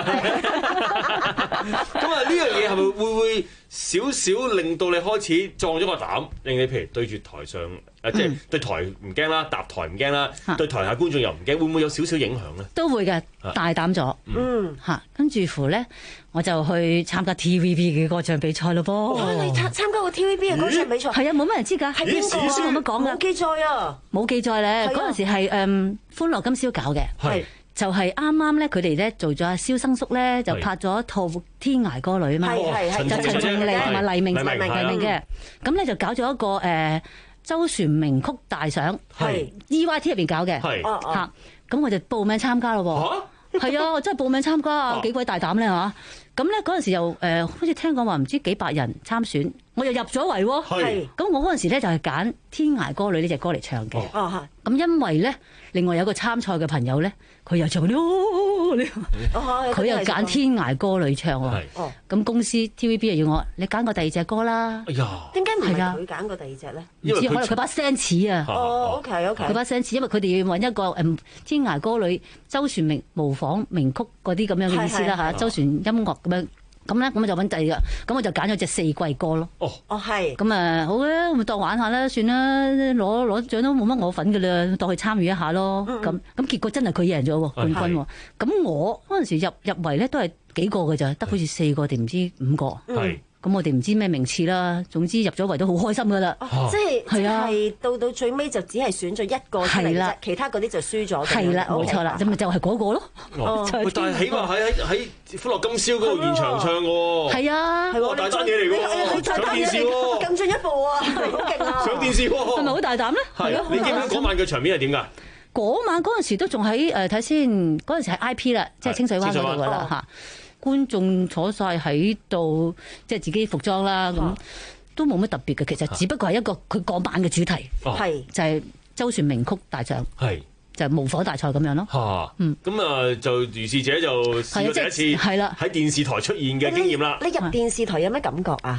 咁啊，呢樣嘢係咪會會少少令到你開始壯咗個膽，令你譬如對住台上誒，即係對台唔驚啦，搭台唔驚啦，對台下觀眾又唔驚，會唔會有少少影響咧？ 都會嘅，大膽咗，嗯嚇，跟住乎咧，我就去參加 T V B 嘅歌唱比賽咯噃。 哇！你參參加過 T V B 嘅歌唱比賽？ 係啊，冇乜人知㗎。係邊個啊？冇乜講㗎。 冇記載啊！ 冇記載咧。嗰陣時係誒歡樂今宵搞嘅。 係。 就係啱啱咧，佢哋咧做咗阿蕭生叔咧，就拍咗一套《天涯歌女》嘛。係係係。就陳仲利同埋黎明黎明黎明嘅。咁咧就搞咗一個誒周璇名曲大賞。係。E Y T 入邊搞嘅。係。嚇！咁我就報名參加咯喎。係啊，我真係報名參加啊！幾鬼大膽咧嚇！咁咧嗰陣時又誒，好似聽講話唔知幾百人參選，我又入咗圍喎。係。咁我嗰陣時咧就係揀《天涯歌女》呢隻歌嚟唱嘅。哦，係。咁因為咧，另外有個參賽嘅朋友咧，佢又唱嗰啲，佢又揀《天涯歌女》唱喎。哦。咁公司 T V B 又要我，你揀個第二隻歌啦。哎呀！點解唔係佢揀個第二隻咧？唔知可能佢把聲似啊。哦，OK OK。佢把聲似，因為佢哋要揾一個誒《天涯歌女》周璇名模仿名曲嗰啲咁樣嘅意思啦嚇，周璇音樂咁樣。咁咧，咁我就揾第二個，咁我就揀咗隻四季歌咯。哦，哦係。咁啊，好啊，咁當玩下啦，算啦，攞攞獎都冇乜我份㗎啦，當去參與一下咯。咁咁、嗯、結果真係佢贏咗喎，冠軍喎。咁我嗰陣時入入圍咧都係幾個㗎咋，得好似四個定唔知五個。係。咁我哋唔知咩名次啦，總之入咗圍都好開心㗎啦。即係係啊，係到到最尾就只係選咗一個出嚟啫，其他嗰啲就輸咗。係啦，冇錯啦，咁咪就係嗰個咯。 哦，但係起碼喺喺喺歡樂今宵嗰度現場唱喎。係啊， 係喎，大單嘢嚟㗎喎，上電視喎， 更進一步啊，好勁啊！ 上電視喎， 係咪好大膽咧？ 係啊，你記唔記得嗰晚嘅場面係點㗎？ 嗰晚嗰陣時都仲喺誒睇先，嗰陣時係 I P 啦，即係清水灣嗰度㗎啦嚇。觀眾坐晒喺度，即係自己服裝啦，咁都冇乜特別嘅。其實只不過係一個佢嗰晚嘅主題，係就係周璇名曲大獎，係就係無火大賽咁樣咯。嚇，嗯，咁啊就如是者就試過第一次係啦喺電視台出現嘅經驗啦。 你入電視台有咩感覺啊？ 好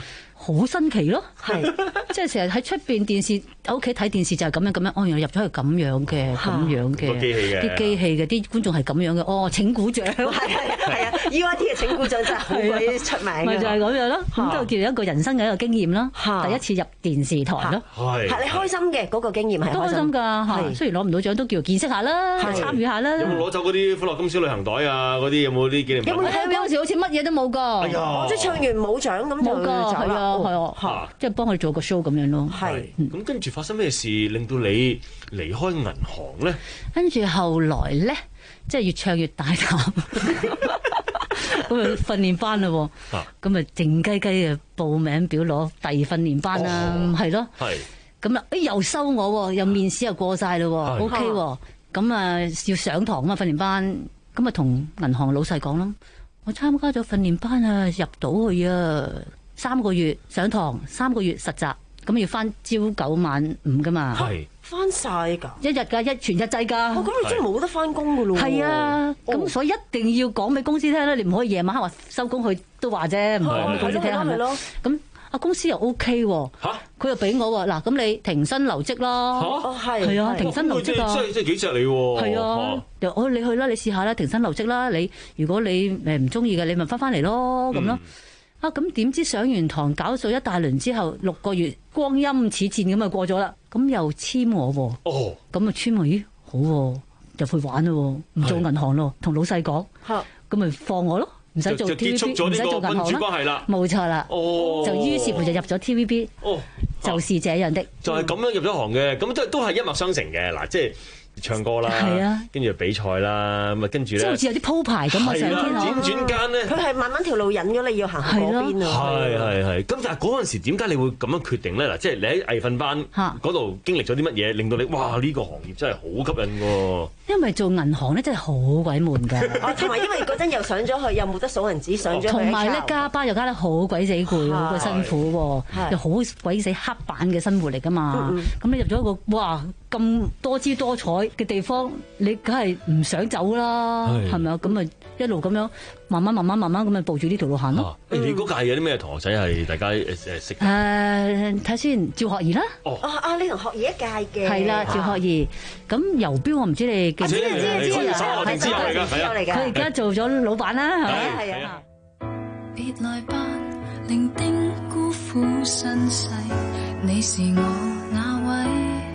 好新奇咯，係即係成日喺出邊電視喺屋企睇電視就係咁樣咁樣，哦，原來入咗去咁樣嘅咁樣嘅機器嘅啲機器嘅啲觀眾係咁樣嘅，哦，請鼓掌，係係係啊 ！E Y T 嘅請鼓掌真係好鬼出名， 咪就係咁樣咯，咁就叫一個人生嘅一個經驗啦，第一次入電視台咯， 係係你開心嘅嗰個經驗係都開心㗎，係雖然攞唔到獎都叫見識下啦，參與下啦。 有冇攞走嗰啲歡樂今宵旅行袋啊？嗰啲有冇啲紀念品？ 有冇嗰陣時好似乜嘢都冇㗎？ 我即係唱完冇獎咁就走啦，係啊係啊， 即係幫佢做個 show 咁樣咯。 係咁跟住發生咩事令到你離開銀行咧？ 跟住後來咧，即係越唱越大膽，咁啊訓練班啦，咁啊靜雞雞嘅報名表攞第二訓練班啦，係咯，係咁啊，誒又收我，又面試又過晒咯 ，OK，咁啊要上堂啊嘛訓練班，咁啊同銀行老細講啦，我參加咗訓練班啊，入到去啊，三個月上堂，三個月實習。咁要翻朝九晚五噶嘛？ 係翻晒㗎， 一日㗎，一全日制㗎。 哦，咁你真係冇得翻工㗎咯？ 係啊，咁、哦、所以一定要講俾公司聽啦。你唔可以夜晚黑話收工去都話啫，唔講俾公司聽係咪？咁啊公司又 OK 喎，佢又俾我喎。嗱，咁你停薪留職啦。 哦，係係啊，停薪留職啊。 即係即係幾錫你喎。 係啊，又哦你去啦，你試下啦，停薪留職啦。你如果你誒唔中意嘅，你咪翻翻嚟咯，咁咯。嗯啊！咁點知上完堂搞咗一大輪之後，六個月光陰似箭咁啊過咗啦，咁又簽我喎。哦，咁啊簽我，咦好喎、啊，入去玩咯，唔做銀行咯，同老細講，咁咪放我咯，唔使做 T V B， 唔使做銀行啦，冇錯啦。哦，就於是乎就入咗 T V B。哦，就是這樣的， 就係咁樣入咗行嘅，咁都都係一脈相承嘅嗱，即係。唱歌啦，係啊，跟住比賽啦，咁啊跟住咧， 即係好似有啲鋪排咁啊！上天啊， 輾轉間咧， 佢係慢慢條路引咗你要行去嗰邊啊！ 係係係，咁但係嗰陣時點解你會咁樣決定咧？嗱，即係你喺藝訓班嗰度經歷咗啲乜嘢，令到你哇呢個行業真係好吸引喎！ 因為做銀行咧真係好鬼悶㗎， 同埋因為嗰陣又上咗去，又冇得數銀紙，上咗去， 同埋咧加班又加得好鬼死攰，好鬼辛苦喎，又好鬼死黑板嘅生活嚟㗎嘛。咁你入咗一個哇咁多姿多彩嘅地方，你梗係唔想走啦，係咪啊？咁啊一路咁樣慢慢慢慢慢慢咁樣步住呢條路行咯。 你嗰屆有啲咩同學仔係大家誒誒識？ 誒睇先，趙學儀啦。 哦啊！你同學儀一屆嘅。係啦，趙學儀。咁郵標我唔知你記唔記得？ 知知知知。 手學定之友嚟㗎，係啊。 佢而家做咗老闆啦，係咪？係啊。 別來吧，伶仃辜負身世，你是我那位。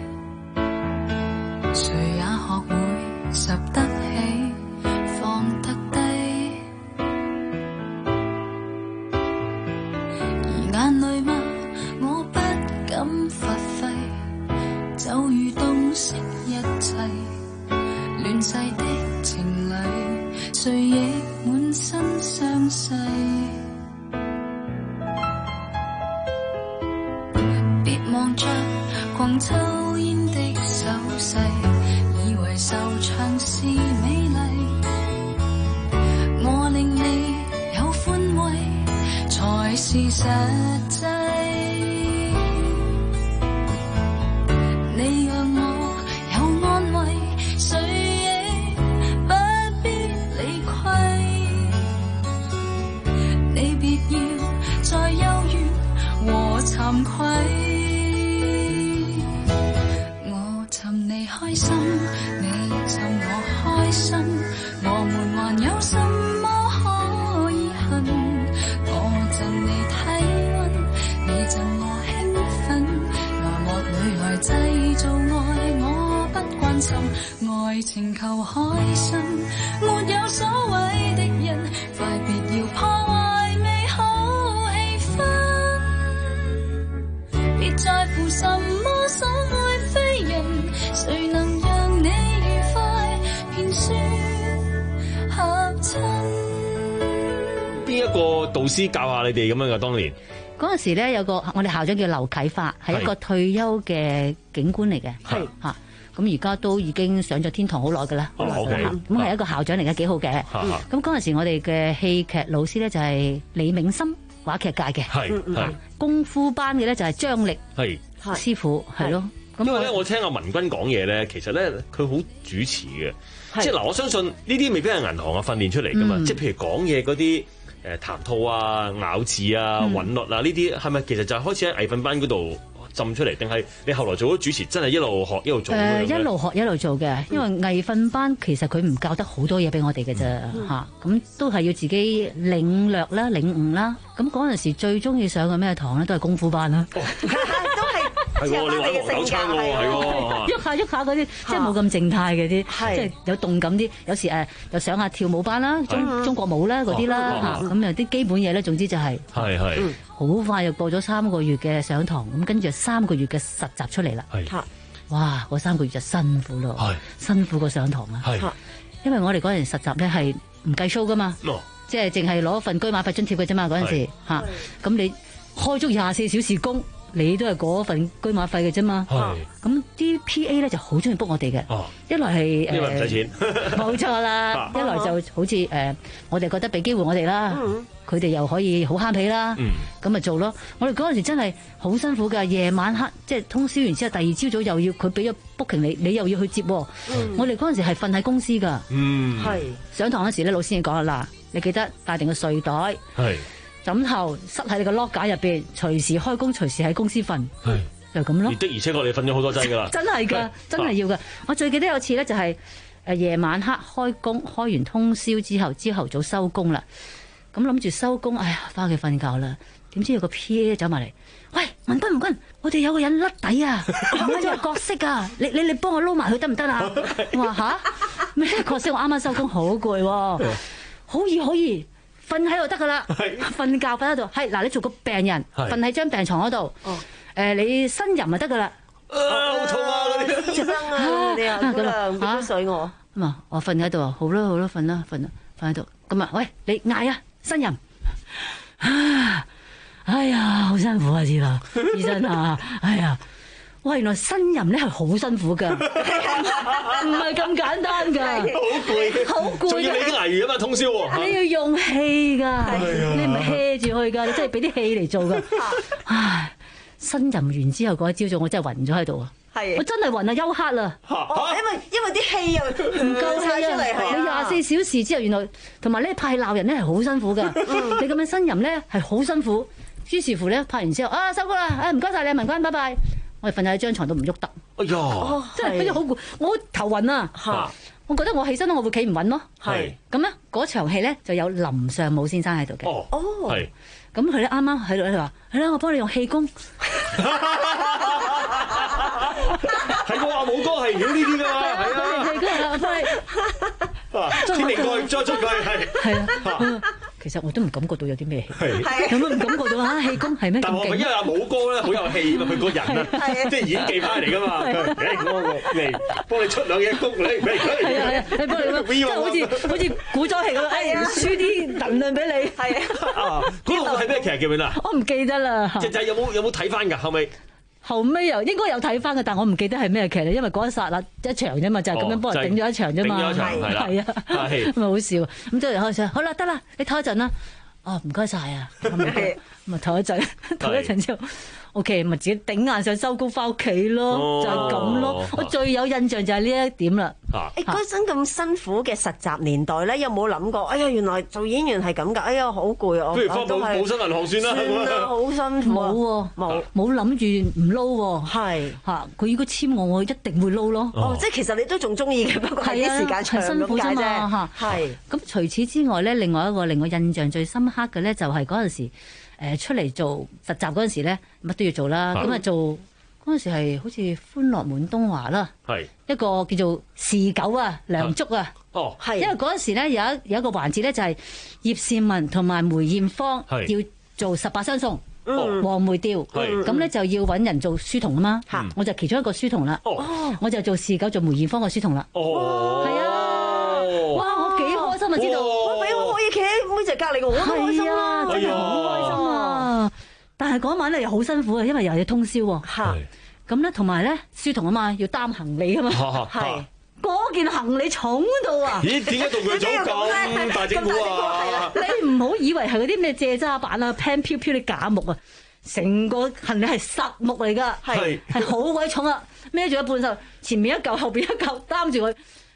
誰也學會拾得起，放得低。而眼淚嗎？我不敢發揮，就如洞悉一切。亂世的情侶，誰亦滿身傷勢。別望着狂抽煙的手勢，以為受長是美麗。我令你有寬慰，才是實際。你讓我有安慰，誰亦不必理虧。你別要再憂鬱和慚愧。你開心，你尋我開心，我們還有什麼可以恨？我贈你體溫，你贈我興奮，來幕裏來製造愛，我不關心，愛情求開心，沒有所謂的人，快別要破壞美好氣氛，別在乎什麼所愛非人。誰能讓你愉快便算合襯？ 邊一個導師教下你哋咁樣㗎？當年嗰陣時咧，有個我哋校長叫劉啟發，係一個退休嘅警官嚟嘅，係嚇。咁而家都已經上咗天堂好耐㗎啦，好耐㗎啦。咁係一個校長嚟嘅，幾好嘅。咁嗰陣時我哋嘅戲劇老師咧就係李銘森，話劇界嘅。係係功夫班嘅咧就係張力係師傅，係咯。 因為咧，我聽阿文君講嘢咧，其實咧佢好主持嘅，即係嗱，我相信呢啲未必係銀行啊訓練出嚟噶嘛，即係譬如講嘢嗰啲誒談吐啊、咬字啊、韻律啊呢啲，係咪其實就係開始喺藝訓班嗰度浸出嚟，定係你後來做咗主持，真係一路學一路做？誒、呃， 一路學一路做嘅，因為藝訓班其實佢唔教得好多嘢俾我哋嘅啫嚇，咁、嗯、都係要自己領略啦、領悟啦。咁嗰陣時最中意上嘅咩堂咧，都係功夫班啦。哦係喎，你玩黃豆槍喎，係喎， 喐下喐下嗰啲，即係冇咁靜態嘅啲，即係有動感啲。有時誒又上下跳舞班啦，中中國舞啦嗰啲啦嚇，咁啊啲基本嘢咧，總之就係係係好快又過咗三個月嘅上堂，咁跟住三個月嘅實習出嚟啦。係哇，嗰三個月就辛苦咯，辛苦過上堂啊。係因為我哋嗰陣實習咧係唔計 show 噶嘛，即係淨係攞份居馬費津貼嘅啫嘛。嗰陣時嚇，咁你開足廿四小時工。你都係嗰份居馬費嘅啫嘛，咁啲 P A 咧就好中意 book 我哋嘅，一來係誒， 因為唔使錢， 冇錯啦，一來就好似誒，我哋覺得俾機會我哋啦，佢哋又可以好慳皮啦，咁咪做咯。我哋嗰陣時真係好辛苦㗎，夜晚黑即係通宵完之後，第二朝早又要佢俾咗 booking 你，你又要去接。我哋嗰陣時係瞓喺公司㗎，係上堂嗰時咧，老師已經講啦，嗱，你記得帶定個睡袋。係。枕頭塞喺你個 lock 架入邊，隨時開工，隨時喺公司瞓，就咁咯。 的而且確你瞓咗好多劑㗎啦， 真係㗎，真係要㗎。我最記得有次咧，就係誒夜晚黑開工，開完通宵之後，朝頭早收工啦。咁諗住收工，哎呀，翻屋企瞓覺啦。點知有個 P A 走埋嚟，喂，文君文君，我哋有個人甩底啊，啱咗個角色啊，你你你幫我撈埋佢得唔得啊？我話吓咩角色？我啱啱收工，好攰喎，可以可以。瞓喺度得噶啦，瞓覺瞓喺度。係嗱，你做個病人，瞓喺張病床嗰度。誒，你呻吟就得噶啦。 好痛啊！嗰啲醫生啊，你又咁啊，唔好水我。 咁啊，我瞓喺度啊，好啦好啦，瞓啦瞓啦，瞓喺度。咁啊，喂，你嗌啊，呻吟。啊，哎呀，好辛苦啊，知啦，醫生啊，哎呀。哇！原來呻吟咧係好辛苦㗎，唔係咁簡單㗎， 好攰，好攰，仲要你啲危啊嘛，通宵喎， 你要用氣㗎，你唔係 hea 住去㗎，你真係俾啲氣嚟做㗎。唉，呻吟完之後嗰一朝早，我真係暈咗喺度啊！係，我真係暈啊，休克啦！ 因為因為啲氣又唔夠晒出嚟， 你廿四小時之後，原來同埋咧拍戲鬧人咧係好辛苦㗎，你咁樣呻吟咧係好辛苦。於是乎咧拍完之後啊收工啦，誒唔該晒你文君，拜拜。我哋瞓喺張床都唔喐得， 哎呀， 真係非常好攰，我頭暈啊！我覺得我起身我會企唔穩咯。係咁咧，嗰場戲咧就有林尚武先生喺度嘅。 哦，係。 咁佢咧啱啱喺度咧話：係啦，我幫你用氣功。 係喎，阿武哥係曉呢啲㗎嘛，係啊。 氣功啊，幫你。 天靈蓋再出佢係。 係啊。其實我都唔感覺到有啲咩氣，有乜唔感覺到啊？氣功係咩？ 但係因為阿武哥咧好有氣嘛，佢個人啊，即係演技派嚟㗎嘛。誒，我嚟幫你出兩嘢功，你嚟係啊係啊，你幫你即係好似好似古裝戲咁，誒輸啲能量俾你。係啊，嗰度係咩劇記唔記得啊？ 我唔記得啦。 就就有冇有冇睇翻㗎？後尾後尾又應該有睇翻嘅，但我唔記得係咩劇啦，因為嗰一剎那一場啫嘛，就係咁樣幫人頂咗一場啫嘛。 頂咗一場係啦，係啊， 咁咪好笑。咁即係開始，好啦，得啦，你唞一陣啦。哦，唔該晒啊，咁啊唞一陣，唞一陣之後 ，OK，咪自己頂硬上收工翻屋企咯，就係咁咯。我最有印象就係呢一點啦。 誒嗰陣咁辛苦嘅實習年代咧，有冇諗過？哎呀，原來做演員係咁㗎！哎呀，好攰啊！ 不如翻冇冇薪銀行算啦， 算啦，好辛苦。 冇喎，冇冇諗住唔撈喎。係嚇，佢如果簽我，我一定會撈咯。 哦，即係其實你都仲中意嘅，不過係啲時間長辛苦啫嘛嚇。係。咁除此之外咧，另外一個令我印象最深刻嘅咧，就係嗰陣時誒出嚟做實習嗰陣時咧，乜都要做啦。咁啊做。嗰陣時係好似歡樂滿東華啦，係一個叫做侍狗啊、梁祝啊，哦，係因為嗰陣時咧有一有一個環節咧就係葉倩文同埋梅艷芳要做十八相送，黃梅調，咁咧就要揾人做書童啊嘛，我就其中一個書童啦，我就做侍狗做梅艷芳個書童啦，係啊，哇！我幾開心啊，知道我俾我可以企喺妹仔隔離嘅，我都開心啦， 真係好開心啊！但係嗰晚咧又好辛苦啊，因為又要通宵喎。係。咁咧，同埋咧，書童啊嘛，要擔行李啊嘛。係。嗰件行李重到啊！ 咦？點解道具組咁大整蠱啊？ 你唔好以為係嗰啲咩蔗渣板啊、pan 飄飄啲假木啊，成個行李係實木嚟㗎。係。係好鬼重啊！孭住一半就前面一嚿，後邊一嚿擔住佢。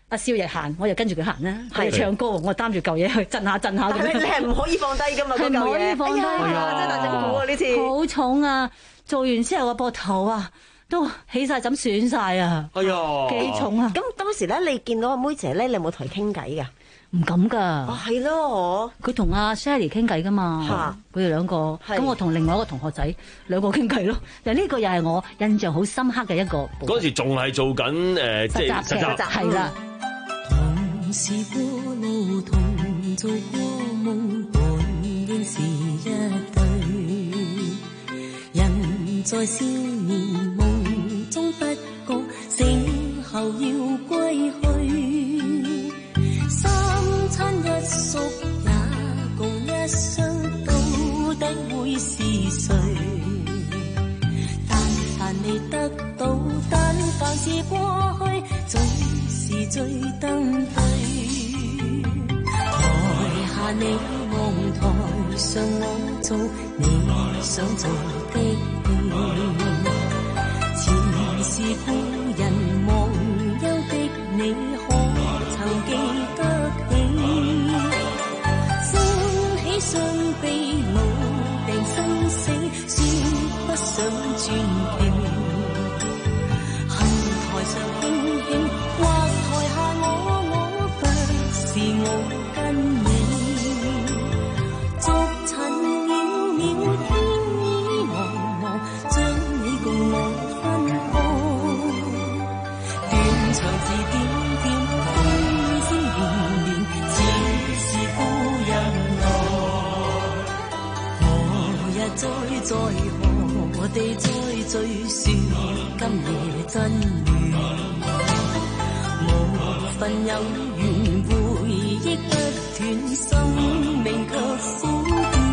阿少爺行，我就跟住佢行啦。佢唱歌，我擔住嚿嘢去震下震下咁樣。 你係唔可以放低㗎嘛？嗰嚿嘢係唔可以放低啊！ 真係大整蠱啊！呢次好重啊！做完之後個膊頭啊，都起晒枕損晒啊！ 哎呀， 幾重啊！ 咁當時咧，你見到阿妹姐咧，你有冇同佢傾偈㗎？ 唔敢㗎。 哦，係咯， 佢同阿 Shelly 傾偈㗎嘛。佢哋兩個，咁我同另外一個同學仔兩個傾偈咯。就呢個又係我印象好深刻嘅一個。 嗰陣時仲係做緊誒，即係實習， 係啦。 同是過路，同做過夢，本應是一對。人在少年夢中不覺，醒後要歸去。三餐一宿也共一雙，到底會是誰？但凡未得到，但凡是過去，總是最登對。台下你望，台上我做你想做的戲。前是故人忘憂的你，可曾記得起？歡喜傷悲老病生死，說不上傳奇。恨台上輕輕，或台下我我，不是我跟你。逐塵渺渺，天意茫茫，將你共我分開。斷腸字點點，風聲連連，似是故人來。何日再在何地再聚，說今夜真緣。無份有緣，回憶不斷，生命卻苦短。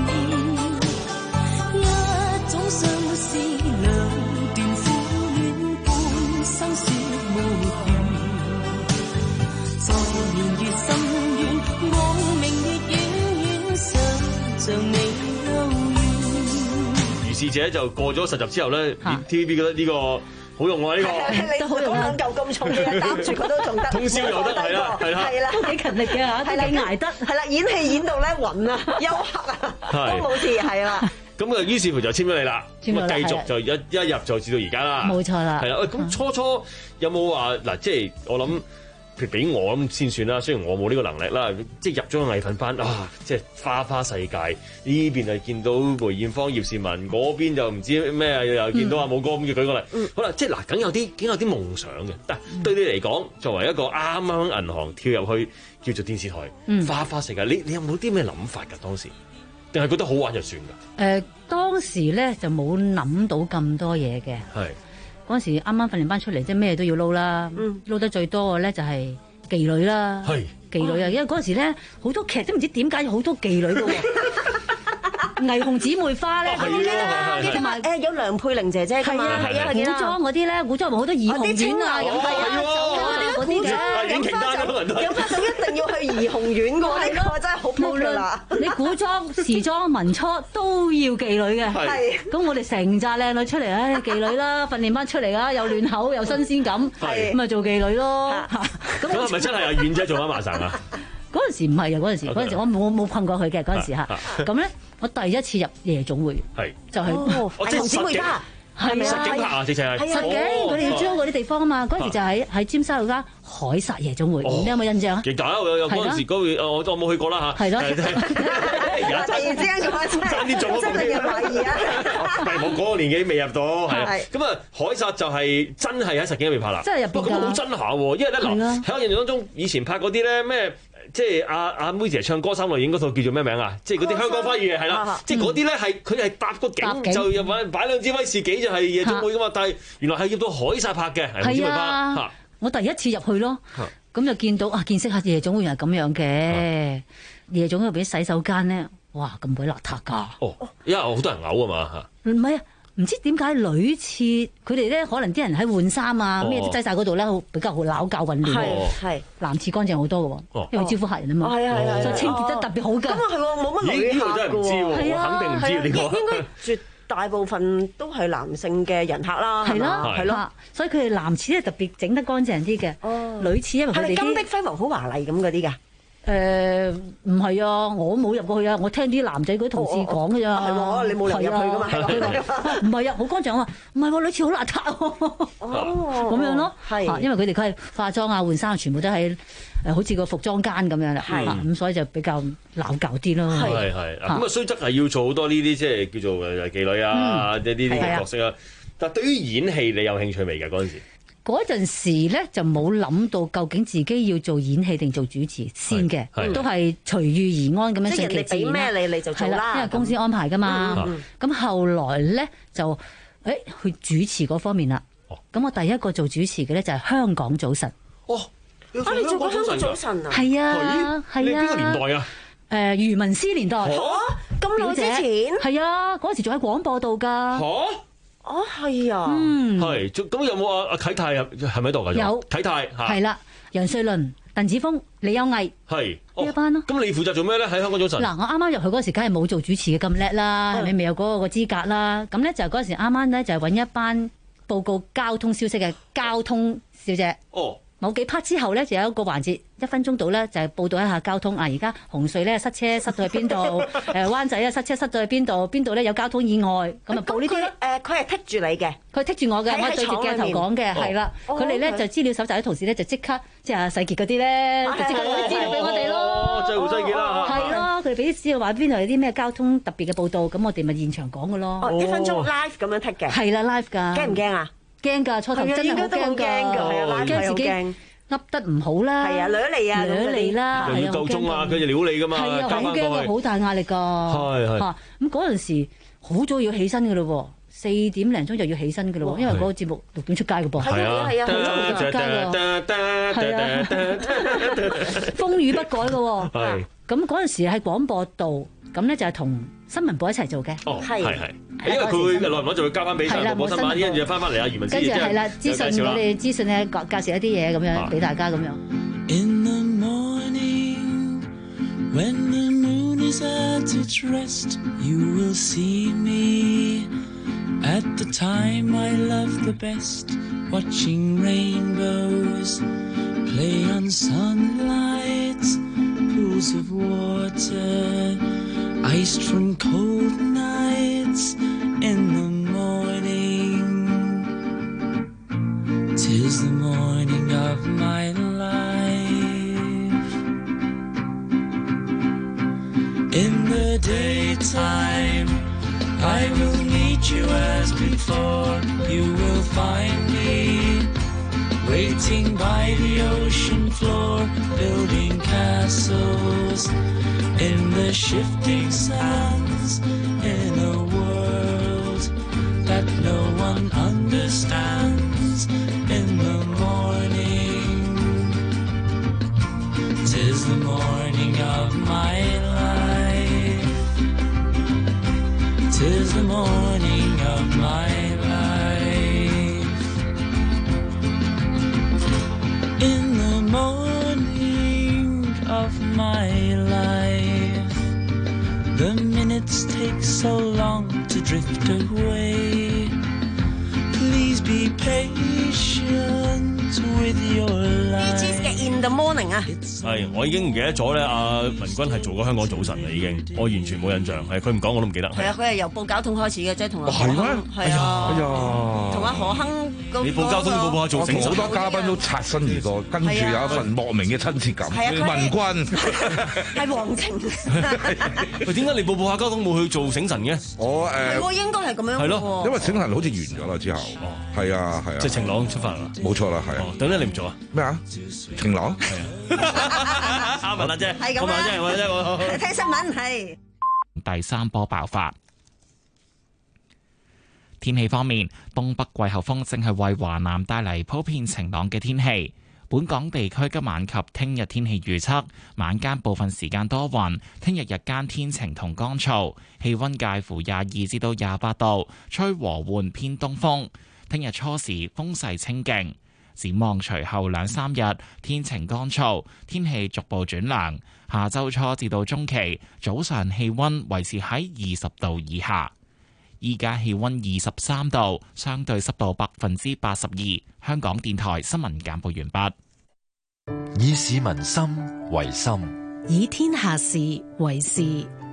一種相思，兩段苦戀，半生說沒完。在年月深遠，光明越遠遠，想像你幽怨。 如是者就過咗實習之後咧 ，T V B 覺得呢個好用喎，呢個都好用啊！兩嚿咁重嘅嘢擔住佢都仲得， 通宵又得，係啦，係啦， 係啦， 都幾勤力嘅嚇，都幾捱得。 係啦，演戲演到咧暈啊，休克啊，都冇事，係啦。 咁啊，於是乎就簽咗你啦，咁啊繼續就一一入就至到而家啦。 冇錯啦。 係啦，喂，咁初初有冇話嗱，即係我諗。譬如俾我咁先算啦，雖然我冇呢個能力啦，即係入咗個藝訓班啊，即係花花世界呢邊就見到梅艷芳、葉倩文，嗰邊就唔知咩又見到阿武哥咁，要舉個例。嗯、好啦，即係嗱，梗有啲梗有啲夢想嘅，但係對你嚟講，作為一個啱啱喺銀行跳入去叫做電視台、嗯、花花世界，你你有冇啲咩諗法㗎？當時定係覺得好玩就算㗎？誒、 呃，當時咧就冇諗到咁多嘢嘅。係。嗰陣時啱啱訓練班出嚟，即係咩都要撈啦，撈、嗯、得最多嘅咧就係妓女啦，妓女啊！因為嗰陣時咧好多劇都唔知點解有好多妓女嘅喎。霓虹姊妹花咧，同埋誒有梁佩玲姐姐㗎嘛，係啊， 古裝嗰啲咧，古裝咪好多怡紅院啊，飲花酒嗰啲嘅， 飲花酒飲花酒一定要去怡紅院㗎喎，呢個真係好鋪㗎啦！ 你古裝、時裝、民初都要妓女嘅，咁我哋成紮靚女出嚟，唉，妓女啦，訓練班出嚟啦，又嫩口又新鮮感，咁咪做妓女咯。 咁係咪真係阿遠姐做緊麻神啊？ 嗰陣時唔係啊，嗰陣時嗰陣時我冇冇碰過佢嘅嗰陣時嚇，咁咧我第一次入夜總會，就係霓虹姊妹花， 係咪啊？ 實景拍啊，直情係實景，佢哋要租嗰啲地方啊嘛。嗰陣時就喺喺尖沙咀間海撒夜總會，你有冇印象啊？ 記得有有嗰陣時嗰個我我冇去過啦嚇。係咯。 突然之間咁啊， 爭啲做真係有懷疑啊！ 唔係我嗰個年紀未入到，係咁啊，海撒就係真係喺實景入面拍啦。 真係入邊㗎。 咁好真下喎，因為咧嗱喺我印象當中，以前拍嗰啲咧咩？即係阿阿妹姐唱歌三類影嗰套叫做咩名啊？即係嗰啲香港花園係啦，即係嗰啲咧係佢係搭個景就入擺擺兩支威士忌就係夜總會噶嘛，但係原來係要到海撒拍嘅，係咪啊？ 我第一次入去咯，咁就見到啊，見識下夜總會係咁樣嘅，夜總會入邊洗手間咧，哇咁鬼邋遢㗎！ 哦，因為好多人嘔啊嘛嚇。 唔係啊。唔知點解女廁佢哋咧，可能啲人喺換衫啊，咩都擠晒嗰度咧，比較好撈教混亂。係男廁乾淨好多嘅喎，因為招呼客人啊嘛。係啊係啊，所以清潔得特別好㗎。 咁啊係喎，冇乜女客㗎喎。 呢個真係唔知喎，肯定唔知呢個。 應該絕大部分都係男性嘅人客啦， 係咯， 係咯， 所以佢哋男廁咧特別整得乾淨啲嘅， 哦， 女廁因為佢哋係咪金碧輝煌好華麗咁嗰啲㗎？ 誒唔係啊，我冇入過去啊，我聽啲男仔嗰啲同事講㗎咋， 係喎，你冇入去㗎嘛？ 唔係啊，好乾淨啊，唔係喎，女廁好邋遢喎， 哦， 咁樣咯， 係， 因為佢哋佢係化妝啊、換衫，全部都係誒好似個服裝間咁樣啦， 係， 咁所以就比較鬧舊啲咯， 係係，咁啊雖則係要做好多呢啲即係叫做誒妓女啊，即係呢啲嘅角色啊，但係對於演戲你有興趣未㗎嗰陣時？ 嗰陣時咧就冇諗到究竟自己要做演戲定做主持先嘅，都係隨遇而安咁樣順其自然。即係人哋俾咩你你就做啦，因為公司安排噶嘛。咁、嗯嗯、後來咧就誒、欸、去主持嗰方面啦。咁、哦、我第一個做主持嘅咧就係香港早晨。 哦， 啊你做過香港早晨啊？ 係啊，係啊。 你邊個年代啊？ 誒余文詩年代。 嚇、哦！咁耐之前？ 係啊，嗰陣時仲喺廣播度㗎。 嚇！ 哦，係啊， 嗯， 係，咁有冇阿阿啟泰係係咪喺度㗎？ 有啟泰係啦，楊瑞麟、鄧子峰、李友毅係呢一班咯。 咁你負責做咩咧？喺香港早晨嗱，我啱啱入去嗰時，梗係冇做主持嘅咁叻啦，係咪未有嗰個個資格啦？咁咧就嗰時啱啱咧就係揾一班報告交通消息嘅交通小姐。哦。冇幾 part 之後咧，就有一個環節，一分鐘到咧就係報道一下交通啊！而家紅隧咧塞車塞到去邊度？誒灣仔啊塞車塞到去邊度？邊度咧有交通意外？咁啊報呢啲。 誒佢係剔住你嘅， 佢剔住我嘅，我係對住鏡頭講嘅，係啦。佢哋咧就資料搜集啲同事咧就即刻即係阿世傑嗰啲咧，就即刻攞啲資料俾我哋咯。 哦，即係胡世傑啦。 係咯，佢哋俾啲資料話邊度有啲咩交通特別嘅報導，咁我哋咪現場講嘅咯。 哦，一分鐘 live 咁樣剔嘅。係啦 live 㗎。 驚唔驚啊？ 驚㗎，初頭真係好驚㗎，驚自己噏得唔好啦， 係啊，掠嚟啊， 掠嚟啦， 又要夠鐘啊，佢就撩你噶嘛， 係啊，好驚啊，好大壓力㗎， 係係嚇咁嗰陣時好早要起身㗎咯喎，四點零鐘就要起身㗎咯喎，因為嗰個節目六點出街㗎噃， 係啊係啊，好早就出街㗎，係啊，風雨不改㗎喎，係咁嗰陣時喺廣播度，咁咧就係同新聞部一齊做嘅， 哦係係。因為佢會耐唔耐就會交翻俾新聞部新聞，跟住翻翻嚟啊余文詩， 跟住係啦資訊，我哋資訊咧介介紹一啲嘢咁樣俾大家咁樣。In the morning, when the moon is at its rest, you will see me at the time I love the best, watching rainbows play on sunlight, pools of water, iced from cold nights. In the morning, 'tis the morning of my life. In the daytime, I will meet you as before. You will find me waiting by the ocean floor, building castles in the shifting sands, in a world that no one understands. In the morning, 'tis the morning of my life. 'Tis the morning of my life. In the morning of my life, the minutes take so long to drift away. Please be patient with your life. In the morning 啊， 係我已經唔記得咗咧。阿文君係做過香港早晨啦，已經我完全冇印象。係佢唔講我都唔記得。 係啊，佢係由報交通開始嘅，即係同阿係咩？ 係啊， 哎呀， 同阿何亨嗰你報交通報報下做醒神， 好多嘉賓都擦身而過，跟住有一份莫名嘅親切感。文君係黃晴。 喂，點解你報報下交通冇去做醒神嘅？ 我誒， 我應該係咁樣。係咯， 因為醒神好似完咗啦之後。係啊係啊， 即係晴朗出發啦。 冇錯啦，係啊。 等陣你唔做啊？ 咩啊？晴朗係啊。阿文阿姐， 係咁啦。 我啫，我聽新聞係。 第三波爆發。天氣方面，東北季候風正係為華南帶嚟普遍晴朗嘅天氣。本港地區今晚及聽日天氣預測：晚間部分時間多雲，聽日日間天晴同乾燥，氣溫介乎廿二至到廿八度，吹和緩偏東風。聽日初時風勢清勁，展望隨後兩三日天晴乾燥，天氣逐步轉涼。下周初至到中期早上氣溫維持喺二十度以下。 依家氣溫二十三度，相對濕度百分之八十二。香港電台新聞簡報完畢。 以市民心為心， 以天下事為事。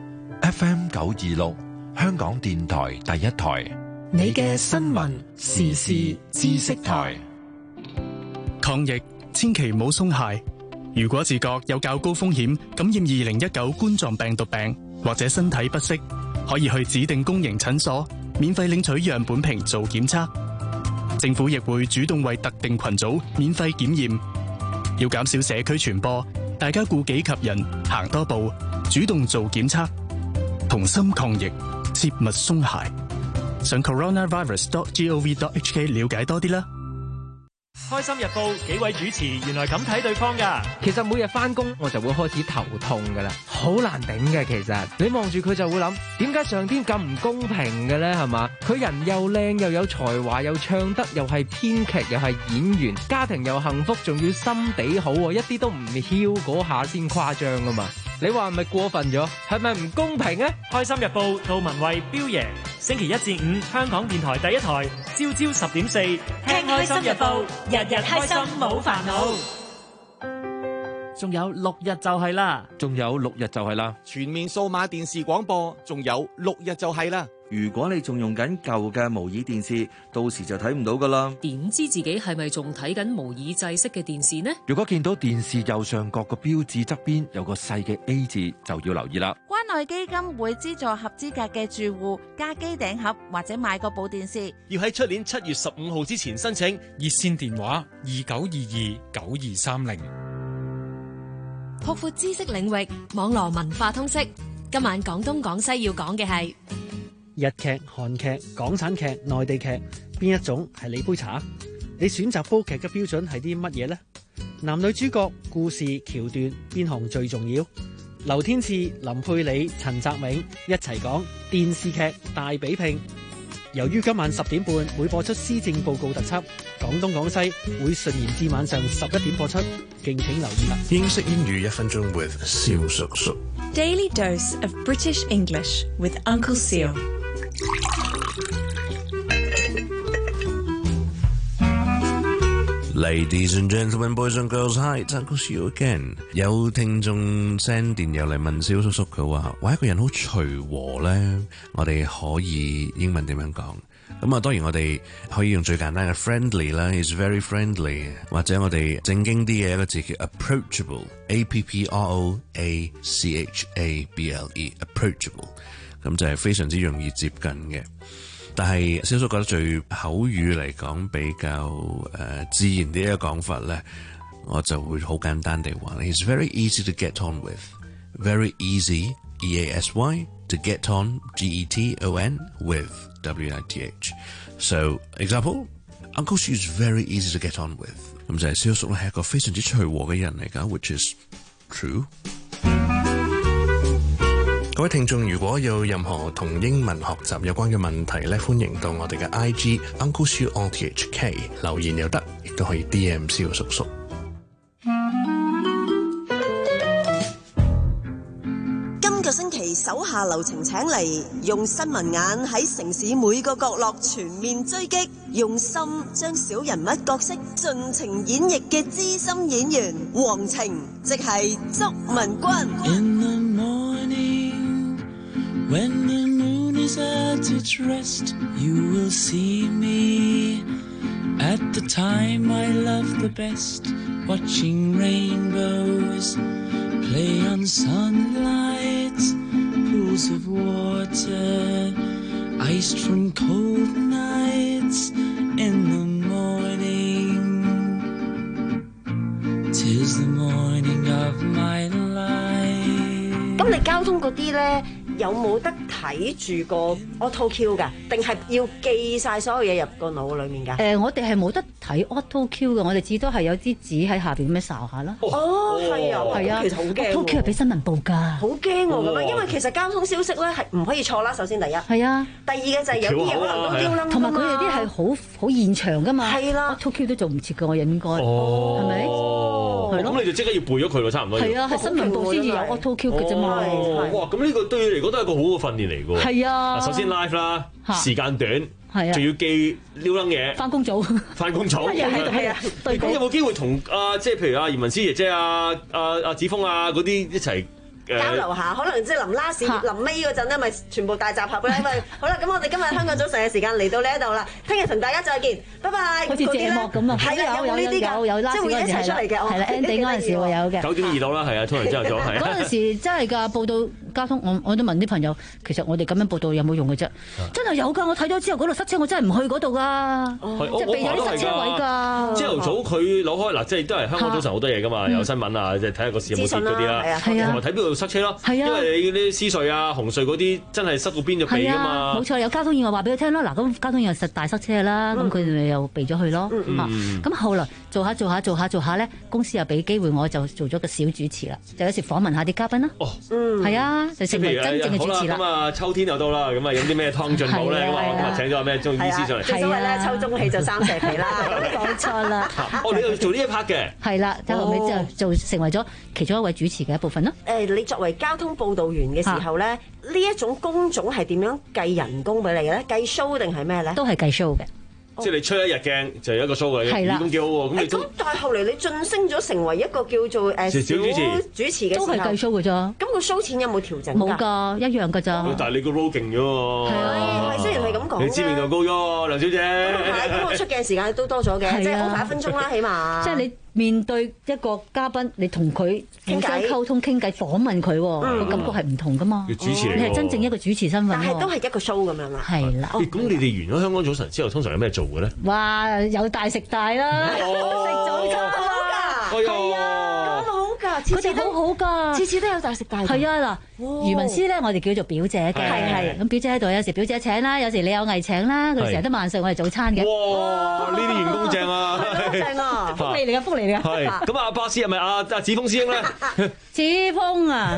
F M 九二六，香港電台第一台， 你嘅新聞時事知識台。 抗疫千祈唔好鬆懈。如果自覺有較高風險感染二零一九冠狀病毒病，或者身體不適，可以去指定公營診所免費領取樣本瓶做檢測。政府亦會主動為特定群組免費檢驗。要減少社區傳播，大家顧己及人，行多步，主動做檢測，同心抗疫，切勿鬆懈。上 coronavirus dot gov dot hk 了解多啲啦。 開心日報幾位主持原來咁睇對方㗎。 其實每日返工我就會開始頭痛㗎啦，好難頂嘅。其實你望住佢就會諗，點解上天咁唔公平嘅咧？係嘛？佢人又靚又有才華，又唱得，又係編劇，又係演員，家庭又幸福，仲要心地好，一啲都唔囂嗰下先誇張㗎嘛。你話係咪過分咗？係咪唔公平啊？ 開心日報杜文慧標爺，星期一至五香港電台第一台，朝朝十點四，聽開心日報，日日開心冇煩惱。 仲有六日就係啦， 仲有六日就係啦， 全面數碼電視廣播，仲有六日就係啦。 如果你仲用緊舊嘅模擬電視，到時就睇唔到噶啦。 點知自己係咪仲睇緊模擬制式嘅電視呢？ 如果見到電視右上角個標誌側邊有個細嘅 A 字，就要留意啦。 關愛基金會資助合資格嘅住戶加機頂盒或者買個部電視， 要喺出年七月十五號之前申請。 熱線電話二九二二九二三零。 擴闊知識領域，網絡文化通識。今晚廣東廣西要講嘅係日劇、韓劇、港產劇、內地劇，邊一種係你杯茶？你選擇煲劇嘅標準係啲乜嘢呢？男女主角、故事、橋段，邊項最重要？劉天賜、林佩理、陳澤銘一齊講電視劇大比拼。由於今晚十點半會播出施政報告特輯，廣東廣西會順延至晚上十一點播出，敬請留意啦。 英式英語一分鐘 with 蕭叔叔。 Daily dose of British English with Uncle Seal。 Ladies and gentlemen, boys and girls, hi, it's Uncle Seal again。有聽眾 send 電郵嚟問蕭叔叔，佢話：話一個人好隨和咧，我哋可以英文點樣講？咁啊，當然我哋可以用最簡單嘅 friendly 啦 ，is very friendly， 或者我哋正經啲嘅一個字叫 approachable，a p p r o a c h a b l e，approachable， 咁就係非常之容易接近嘅。但係蕭叔覺得最口語嚟講比較誒、呃、自然啲嘅講法咧，我就會好簡單地話 ，He's very easy to get on with，very easy e a s y to get on g e t o n with w i t h。So example, Uncle Sue is very easy to get on with。咁就係蕭叔咧係一個非常之隨和嘅人嚟㗎 ，which is true。各位聽眾，如果有任何同英文學習有關嘅問題咧，歡迎到我哋嘅 I G Uncle Sue R T H K 留言又得，亦都可以 D M 蕭叔叔。 今個星期手下留情請嚟，用新聞眼喺城市每個角落全面追擊，用心將小人物角色盡情演繹嘅資深演員黃晴，即係祝文君。 When the moon is at its rest, you will see me at the time I love the best, watching rainbows play on sunlight, pools of water, iced from cold nights in the morning. 'Tis the morning of my life. 咁你交通嗰啲咧？有冇得睇住個 auto cue 㗎？定係要記晒所有嘢入個腦裡面㗎？ 誒、呃，我哋係冇得睇 auto cue 嘅，我哋至多係有啲紙喺下邊咁樣睄下啦。 哦，係啊，係啊，其實好驚。 auto cue 係俾新聞報㗎。 好驚喎咁樣，因為其實交通消息咧係唔可以錯啦。首先第一。係啊。 第二嘅就係有啲嘢可能都丟冧。 同埋佢哋啲係好好現場㗎嘛。 係啦。 auto cue 都做唔切㗎，我應該。哦。係咪？ 係咯。咁你就即刻要背咗佢咯，差唔多。 係啊，係新聞部先至有 auto cue 嘅啫嘛。 哇！咁呢個對你嚟講覺得係個好嘅訓練嚟㗎喎。 係啊， 首先 live 啦，時間短，係啊，仲要記撩楞嘢， 翻工早， 翻工早， 係啊係啊。 咁有冇機會同啊，即係譬如阿嚴文思姐姐啊、阿阿子峰啊嗰啲一齊？ 交流下，可能即係臨 last 臨尾嗰陣咧，咪全部大集合咧。咪好啦，咁我哋今日香港早晨嘅時間嚟到呢一度啦，聽日同大家再見，拜拜。 好似謝幕咁啊， 係啊，有冇呢啲㗎？ 有有 last 即係會一齊出嚟嘅， 係啦 ending 嗰陣時會有嘅。 九點二到啦，係啊，通常之後咗係。 嗰陣時真係㗎，報道交通，我我都問啲朋友，其實我哋咁樣報道有冇用嘅啫？真係有㗎，我睇咗之後嗰度塞車，我真係唔去嗰度㗎，即係避咗啲塞車位㗎。 朝頭早佢攞開嗱，即係都係香港早晨好多嘢㗎嘛，有新聞啊，即係睇下個市有冇跌嗰啲啦，同埋睇邊度塞車咯，因為你啲獅隧啊、紅隧嗰啲真係塞到邊就避㗎嘛。 冇錯，有交通意外話俾佢聽咯。嗱，咁交通意外實大塞車啦，咁佢哋咪又避咗去咯。咁後來做下做下做下做下咧，公司又俾機會我就做咗個小主持啦，就有時訪問下啲嘉賓啦。 哦， 嗯，係啊，就成為真正嘅主持啦。 咁啊，秋天又到啦，咁啊有啲咩湯進補咧？咁啊，今日請咗咩中醫師上嚟？ 係啊，咧秋中氣就生蛇皮啦， 冇錯啦。 哦，你又做呢一 part 嘅？ 係啦，就後尾就做成為咗其中一位主持嘅一部分咯。 誒，你作為交通報導員嘅時候咧，呢一種工種係點樣計人工俾你嘅咧？計 show 定係咩咧？ 都係計 show 嘅。 即係你出一日鏡就有一個 show 嘅，咁幾好喎。咁你咁但係後嚟你晉升咗成為一個叫做誒小主持主持嘅時候， 都係計 show 嘅咋。 咁個 show 錢有冇調整㗎？ 冇㗎，一樣㗎咋。 但係你個 role 勁咗喎。 係係，雖然係咁講， 你知名度高咗，梁小姐。 係，咁我出鏡時間都多咗嘅，即係 over 一分鐘啦，起碼。 即係你面對一個嘉賓，你同佢互相溝通、傾偈、訪問佢，個感覺係唔同㗎嘛。 要主持嚟， 你係真正一個主持身份。 但係都係一個 show 咁樣啦。 係啦。 咁你哋完咗香港早晨之後，通常有咩做嘅咧？ 哇！有大食大啦，食早餐好㗎，係啊，咁好㗎， 佢哋好好㗎， 次次都有大食大。 係啊，嗱，余文詩咧，我哋叫做表姐嘅， 係係。 咁表姐喺度，有時表姐請啦，有時你有藝請啦，佢成日都晚上我哋早餐嘅。 哇！呢啲員工正啊， 正啊， 福利嚟㗎，福利嚟㗎。 係咁啊，巴士係咪阿阿子峰師兄咧？ 子峰啊，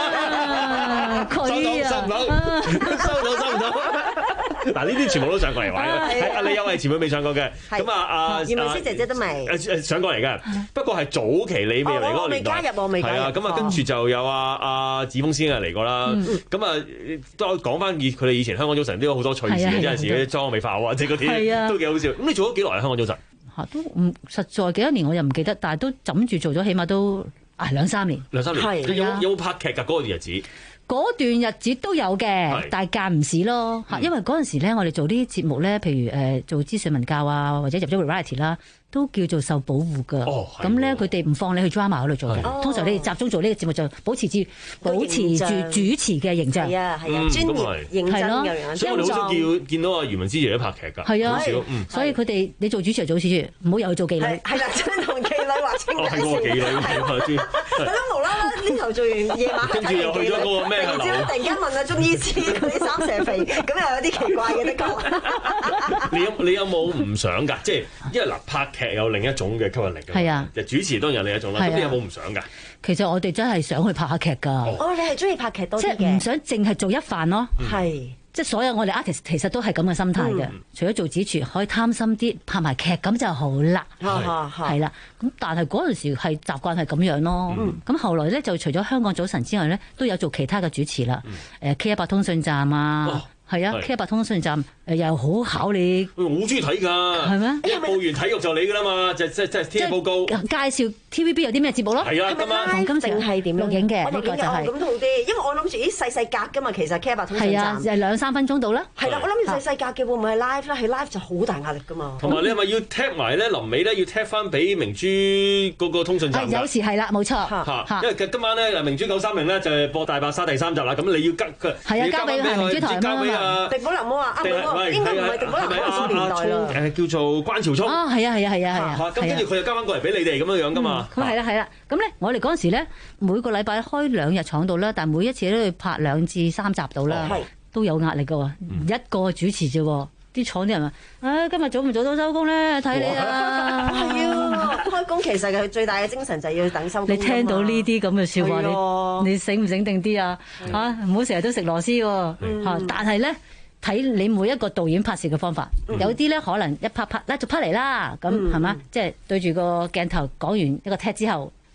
佢啊， 收到收到收唔到。嗱，呢啲全部都上過嚟玩嘅，係阿李有慧前輩未上過嘅，咁啊阿葉文詩姐姐都未誒誒上過嚟嘅，不過係早期你未嚟嗰個年代， 未加入我未加入， 係啊，咁啊跟住就有阿阿子峰先啊嚟過啦，咁啊都講翻以佢哋以前香港早晨都有好多趣事嘅，有陣時啲妝未化啊，即係嗰啲都幾好笑。咁你做咗幾耐啊？香港早晨嚇都唔實在幾多年我又唔記得，但係都枕住做咗起碼都啊兩三年。 兩三年，有有冇拍劇㗎嗰段日子？ 嗰段日子都有嘅，但係間唔時咯嚇，因為嗰陣時咧，我哋做呢啲節目咧，譬如誒做資訊文教啊，或者入咗 variety 啦，都叫做受保護㗎。咁咧，佢哋唔放你去 drama 嗰度做嘅。通常你哋集中做呢個節目就保持住保持住主持嘅形象。 係啊係啊，專業認真嘅樣。 所以我哋好少見見到阿余文詩姐姐拍劇㗎。 係啊，所以佢哋你做主持就做主持，唔好又去做妓女。 係啦，真同妓女劃清界線。 係個妓女，我知。 係咯，無啦啦呢頭做完夜晚， 跟住又去咗嗰個咩？ 突然間問阿中醫師嗰啲三蛇肥，咁又有啲奇怪嘅，的確。 你有你有冇唔想㗎？即係因為嗱拍劇有另一種嘅吸引力㗎。 係啊， 主持當然有另一種啦。咁你有冇唔想㗎？ 其實我哋真係想去拍下劇㗎。 哦，你係中意拍劇多啲嘅， 即係唔想淨係做一飯咯。 係。 即係所有我哋 artist 其實都係咁嘅心態嘅，嗯、除咗做主持可以貪心啲拍埋劇咁就好啦，係啦。咁但係嗰陣時係習慣係咁樣咯。咁、嗯、後來咧就除咗香港早晨之外咧，都有做其他嘅主持啦。誒、嗯、K 一百通訊站啊。哦係啊 ，K 一百通訊站誒又好考你， 我好中意睇㗎， 係咩？ 一報完體育就你㗎啦嘛，就即即係天氣報告， 介紹 T V B 有啲咩節目咯？ 係啊，今晚黃金定係點錄影嘅呢個就係咁好啲，因為我諗住啲細細格㗎嘛，其實 K 一百通訊站係啊，就係兩三分鐘到啦。 係啦，我諗住細細格嘅會唔會係 live 咧？係 live 就好大壓力㗎嘛。 同埋你係咪要踢埋咧？臨尾咧要踢翻俾明珠嗰個通訊站？ 有時係啦，冇錯。 因為今晚咧明珠九三零咧就係播大白鯊第三集啦，咁你要交佢， 係啊，交俾明珠台啊， 狄寶林啊。啊，唔係，應該唔係狄寶林嗰個年代啦。 誒叫做關潮聰。 啊，係啊，係啊，係啊，係啊。 咁跟住佢就交翻過嚟俾你哋咁樣樣噶嘛。 咁係啦，係啦。咁咧，我哋嗰陣時咧，每個禮拜開兩日廠度啦，但係每一次都要拍兩至三集到啦，都有壓力噶喎。一個主持啫喎，啲廠啲人話：啊，今日早唔早到收工咧？睇你啊！ 係啊，開工其實佢最大嘅精神就係要等收工。 你聽到呢啲咁嘅説話，你你醒唔醒定啲啊？嚇，唔好成日都食螺絲喎。嚇，但係咧。睇你每一個導演拍攝嘅方法，嗯、有啲咧可能一拍拍咧就拍嚟啦，咁係嘛？即係對住個鏡頭講完一個 take 之後，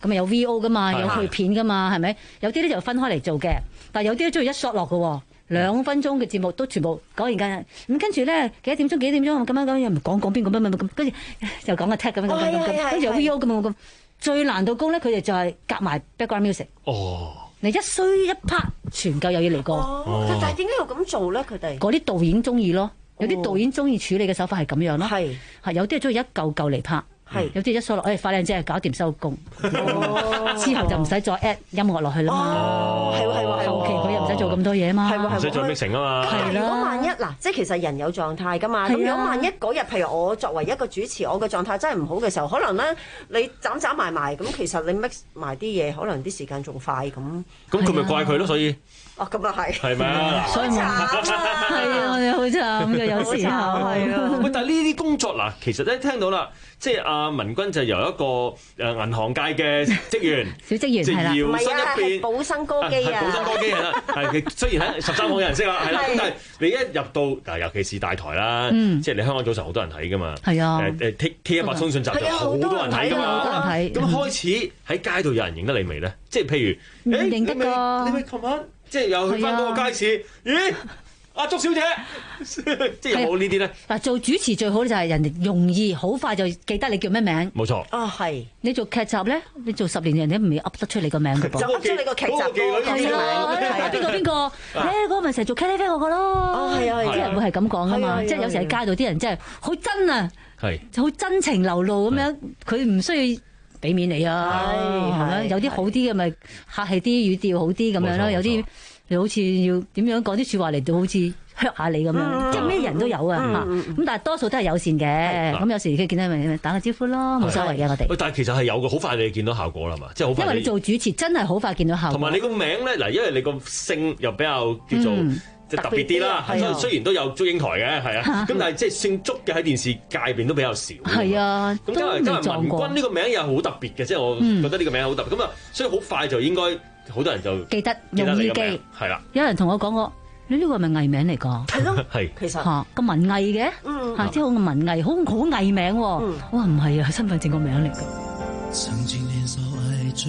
咁有 V O 噶嘛， 係有去片噶嘛，係咪？有啲咧就分開嚟做嘅，但係有啲咧中意一 shot 落嘅喎。兩分鐘嘅節目都全部講完間，咁跟住咧幾多點鐘幾點鐘咁樣咁樣，唔講講邊個乜乜乜咁，跟住又講個 tag 咁樣咁咁咁，跟住有 V O 咁樣咁。最難度高咧，佢哋就係夾埋 background music。 哦， 你一衰一 part，全夠又要嚟過。 哦，但係點解要咁做咧？佢哋嗰啲導演中意咯，有啲導演中意處理嘅手法係咁樣咯。係係有啲係中意一嚿嚿嚟拍。係有啲一掃落，誒快靚姐搞掂收工，之後就唔使再 add 音樂落去啦嘛。 哦，係喎係喎， 後期佢又唔使做咁多嘢嘛。 係喎， 唔使再 mixing 啊嘛。 係啦。如果萬一嗱，即係其實人有狀態㗎嘛。咁如果萬一嗰日，譬如我作為一個主持，我嘅狀態真係唔好嘅時候，可能咧你斬斬埋埋，咁其實你 mix 埋啲嘢，可能啲時間仲快咁。 咁佢咪怪佢咯？所以。 哦，咁啊係。係咪啊？ 所以冇。係啊，我哋好慘嘅，有時候係啊。 喂，但係呢啲工作嗱，其實咧聽到啦。即係阿文君就由一個誒銀行界嘅職員， 小職員係啦， 唔係啊，係寶生歌姬啊， 寶生歌姬係啦，係雖然喺十三號有人識啦，係啦，咁但係你一入到嗱，尤其是大台啦，即係你香港早晨好多人睇噶嘛， 係啊， 誒誒 T T 一百通訊集就好多人睇噶嘛， 好多人睇， 咁開始喺街度有人認得你未咧？即係譬如誒， 認得㗎， 你咪琴晚即係又去翻嗰個街市，咦？阿祝小姐，即係有冇呢啲咧？ 嗱，做主持最好就係人哋容易好快就記得你叫咩名。 冇錯。 啊，係。你做劇集咧，你做十年人哋唔會噏得出你個名嘅噃。 就噏出你個劇集嗰個角色名。 邊個邊個？誒，嗰個咪成日做 K T V 嗰個咯。 哦，係啊，係。 啲人會係咁講噶嘛，即係有時喺街度啲人真係好真啊， 係， 好真情流露咁樣，佢唔需要俾面你啊，係咪？有啲好啲嘅咪客氣啲，語調好啲咁樣咯，有啲。你好似要點樣講啲説話嚟到好似嚇下你咁樣，嗯、即係咩人都有啊嚇。咁、嗯、但係多數都係友善嘅。咁有時佢見到咪打個招呼咯，冇所謂嘅我哋。 喂，但係其實係有嘅，好快你見到效果啦嘛，即係好快。 因為你做主持真係好快見到效果。 同埋你個名咧嗱，因為你個姓又比較叫做、嗯、即係特別啲啦。係雖然都有祝英台嘅，係啊，咁但係即係姓祝嘅喺電視界邊都比較少。 係啊， 咁因為因為文君呢個名又好特別嘅，即係我覺得呢個名好特別。咁啊、嗯，所以好快就應該。好多人就記得容易記， 係啦。 有人同我講過，你呢個係咪藝名嚟㗎？ 係咯， 係其實嚇咁文藝嘅，嚇即係好文藝，好好藝名喎。我話唔係啊，係身份證個名嚟㗎。 曾經年少愛追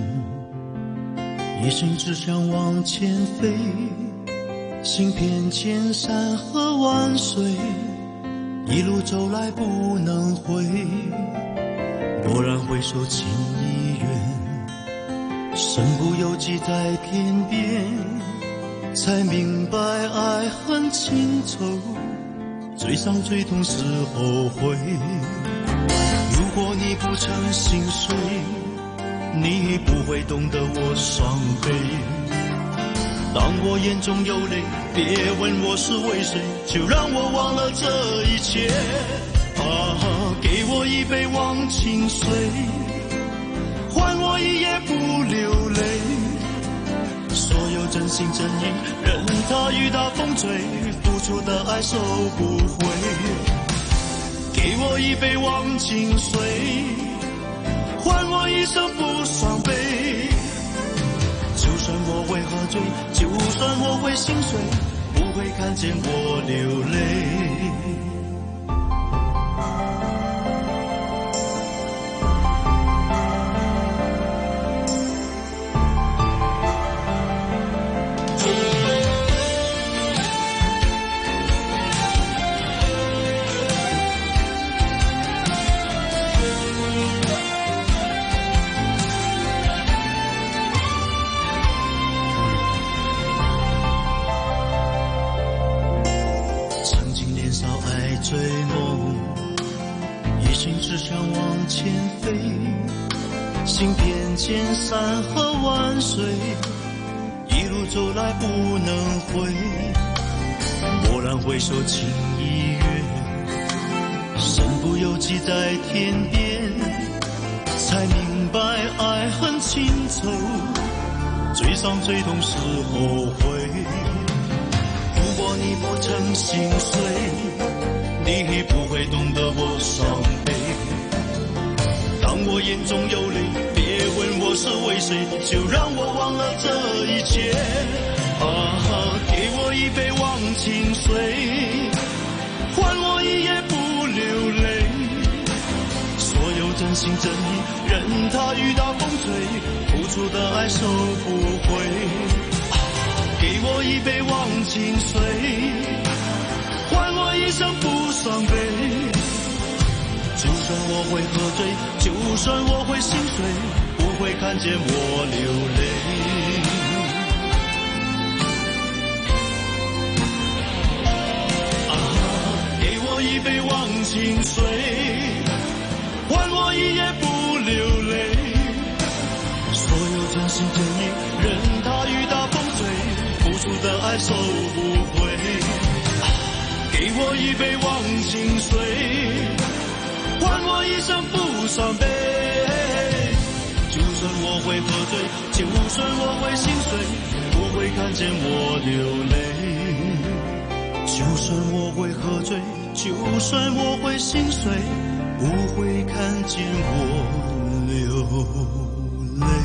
夢，一生只想往前飛，行遍千山和萬水，一路走來不能回，驀然回首情已遠。身不由己在天邊，才明白愛恨情仇，最傷最痛是後悔。如果你不曾心碎，你不會懂得我傷悲。當我眼中有淚，別問我是為誰，就讓我忘了這一切。啊，給我一杯忘情水，換我一夜不流淚，所有真心真意，任它雨打風吹，付出的愛收不回。給我一杯忘情水，換我一生不傷悲。就算我會喝醉，就算我會心碎，不會看見我流淚。千山和萬水，一路走來不能回，驀然回首情已遠，身不由己在天邊，才明白愛恨情仇，最傷最痛是後悔。如果你不曾心碎，你不會懂得我傷悲。當我眼中有淚，問我是為誰，就讓我忘了這一切。啊，給我一杯忘情水，換我一夜不流淚。所有真心真意，任它雨打風吹， 出的愛收不回，給我一杯忘情水，換我一生不傷悲。就算我會喝醉，就算我會心碎，不會看見我流淚。啊，給我一杯忘情水，換我一夜不流淚。所有真心真意，任它雨打風吹，付出的愛收不回。啊，給我一杯忘情水，換我一生不傷悲。就算我會喝醉，就算我會心碎，不會看見我流淚。就算我會喝醉，就算我會心碎，不會看見我流淚。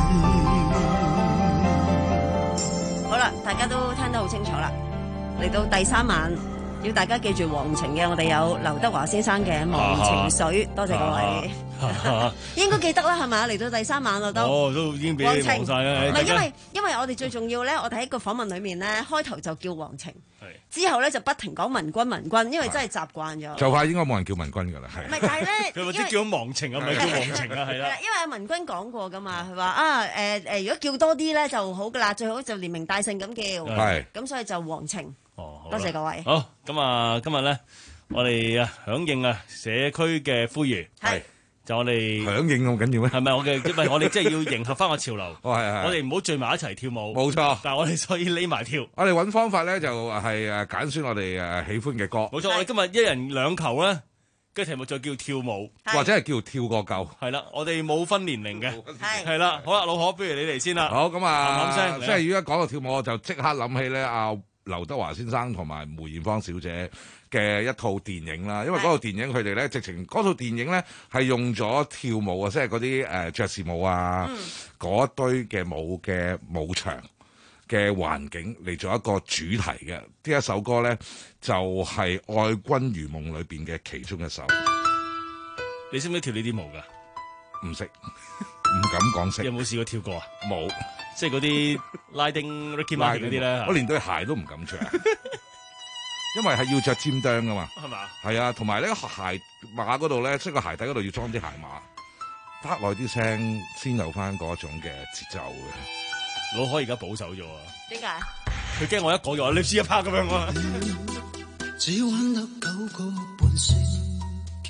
好啦，大家都聽得好清楚啦，嚟到第三晚。要大家記住忘情嘅，我哋有劉德華先生嘅《忘情水》，多謝各位。應該記得啦，係咪？嚟到第三晚啦都。哦，都已經俾你忘晒啦。唔係因為因為我哋最重要咧，我哋喺個訪問裡面咧，開頭就叫忘情，之後咧就不停講文君文君，因為真係習慣咗。 就快應該冇人叫文君㗎啦，係。 唔係，但係咧， 佢或者叫忘情啊，唔係叫忘情啊，係啦。 因為阿文君講過㗎嘛，佢話啊誒誒，如果叫多啲咧就好㗎啦，最好就連名帶姓咁叫。係。咁所以就忘情。哦，多謝各位。 好，咁啊，今日咧，我哋啊響應啊社區嘅呼籲，係就我哋響應咁緊要咩？ 係咪我嘅？唔係我哋即係要迎合翻個潮流。 哦，係係。 我哋唔好聚埋一齊跳舞。 冇錯。 但係我哋所以匿埋跳。 我哋揾方法咧，就係誒揀選我哋誒喜歡嘅歌。 冇錯，我哋今日一人兩球咧，嘅題目就叫跳舞， 或者係叫跳個夠。 係啦，我哋冇分年齡嘅。係。係啦，好啦，老何，不如你嚟先啦。 好，咁啊， 諗聲， 即係如果講到跳舞，我就即刻諗起咧阿劉德華先生同埋梅艷芳小姐嘅一套電影啦，因為嗰套電影佢哋咧直情嗰套電影咧係用咗跳舞啊，即係嗰啲誒爵士舞啊，嗰、嗯、堆嘅舞嘅舞場嘅環境嚟做一個主題嘅。呢一首歌咧就係、是《愛君如夢》裏邊嘅其中一首。 你識唔識跳呢啲舞㗎？ 唔識，唔敢講識。 有冇試過跳過啊？ 冇。 即係嗰啲拉丁 Ricky Martin 嗰啲咧， 我連對鞋都唔敢着，因為係要着尖釘噶嘛。 係嘛？ 係啊，同埋呢個鞋碼嗰度咧，即係個鞋底嗰度要裝啲鞋碼，拍耐啲聲先有翻嗰種嘅節奏嘅。 老何而家保守咗啊？ 點解？ 佢驚我一講就話你試一拍咁樣啊！ 只玩得九個半星期，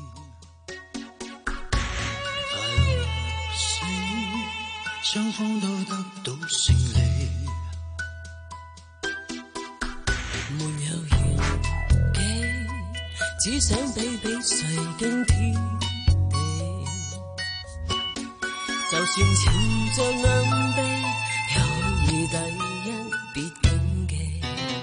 雙方都得到勝利， 沒有願景，只想比比誰驚天地。就算前着硬臂，友誼第一別謹記。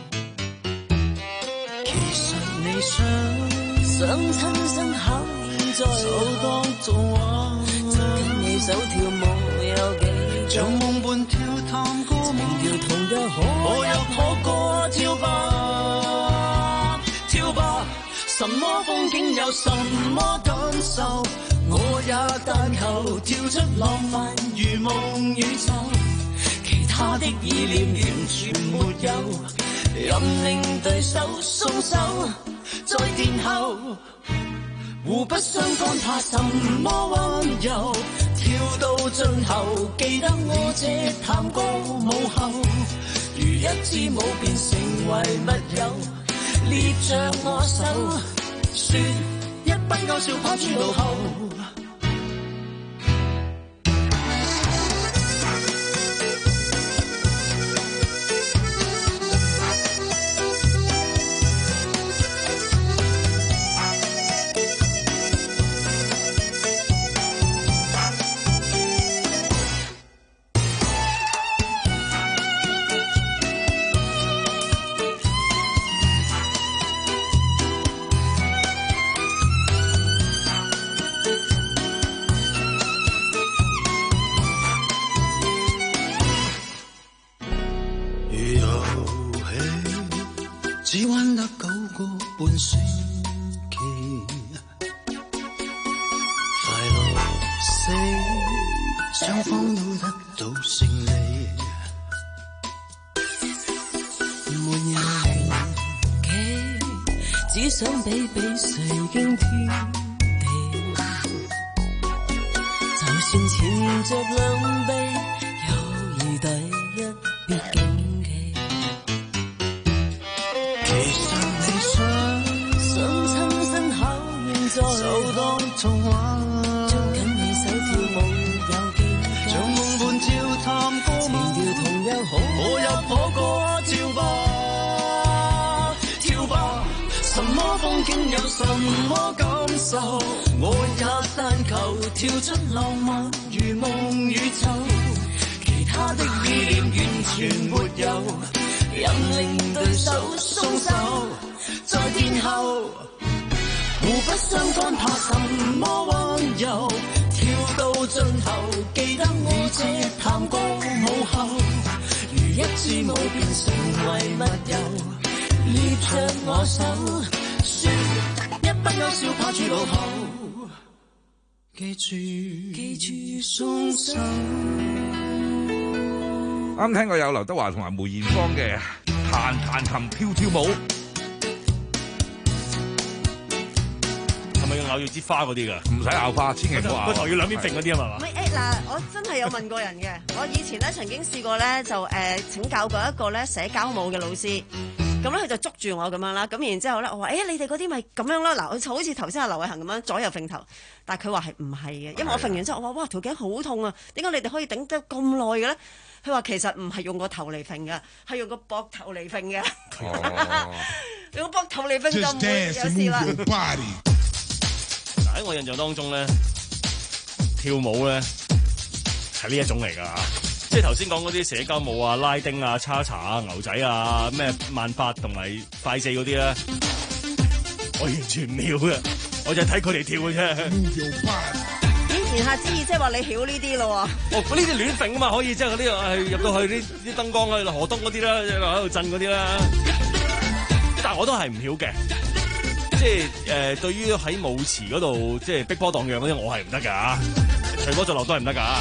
其實你想想親身考驗在手當作畫，就跟你手跳舞有幾？ 像夢伴跳探戈， 情調同樣可我也可過跳吧， 跳吧，什麼風景有什麼感受， 我也但求跳出浪漫如夢宇宙， 其他的意念完全沒有， 任令對手鬆手，在殿後互不相干，怕什麼溫柔，跳到盡後，記得我這探戈舞後，如一支舞變成為密友，捏着我手，說一筆勾笑跑轉路後。只玩得九個半星期，快樂死，雙方都得。 到勝利，沒人企，只想比比誰驚天地。就算纏着兩臂，友誼第一必謹記。 其實你想想親身考驗在就當童話， 捉緊你手跳舞有幾家， 像夢伴照探歌舞， 情調同樣好， 我入可歌跳吧跳吧，什麼風景有什麼感受，我也但求跳出浪漫如夢與咒，其他的意念完全沒有，任令對手鬆手，在殿後互不相干，怕什麼溫柔，跳到盡頭，記得我這探戈舞後，如一支舞便成為密友，捏着我手，說一不勾笑怕住路後，記住記住鬆手。 啱聽過有劉德華同埋梅艷芳嘅彈彈琴跳跳舞。 係咪要咬住支花嗰啲㗎？ 唔使咬花，千祈唔好咬。 個頭要兩邊揈嗰啲啊嘛。 唔係誒嗱，我真係有問過人嘅。我以前咧曾經試過咧就誒、呃、請教過一個咧社交舞嘅老師，咁咧佢就捉住我咁樣啦。咁然之後咧，我話誒、欸、你哋嗰啲咪咁樣咯。嗱，好似頭先阿劉偉恒咁樣左右揈頭，但係佢話係唔係嘅，因為我揈完之後我話哇條頸好痛啊，點解你哋可以頂得咁耐嘅咧？佢話其實唔係用個頭嚟揈嘅，係用個膊頭嚟揈嘅。哦、用個膊頭嚟揈就唔會有事啦。 喺我印象當中咧，跳舞咧係呢一種嚟㗎嚇，即係頭先講嗰啲社交舞啊、拉丁啊、叉叉啊、牛仔啊、咩萬八同埋快四嗰啲咧，我完全唔曉嘅，我就係睇佢哋跳嘅啫。 言下之意即係話你曉呢啲咯喎。 哦，呢啲亂揈啊嘛，可以即係嗰啲係入到去啲啲燈光啊、河東嗰啲啦，喺度震嗰啲啦。但係我都係唔曉嘅。即係誒、呃，對於喺舞池嗰度即係逼波盪漾嗰啲，我係唔得㗎，隨波逐流都係唔得㗎。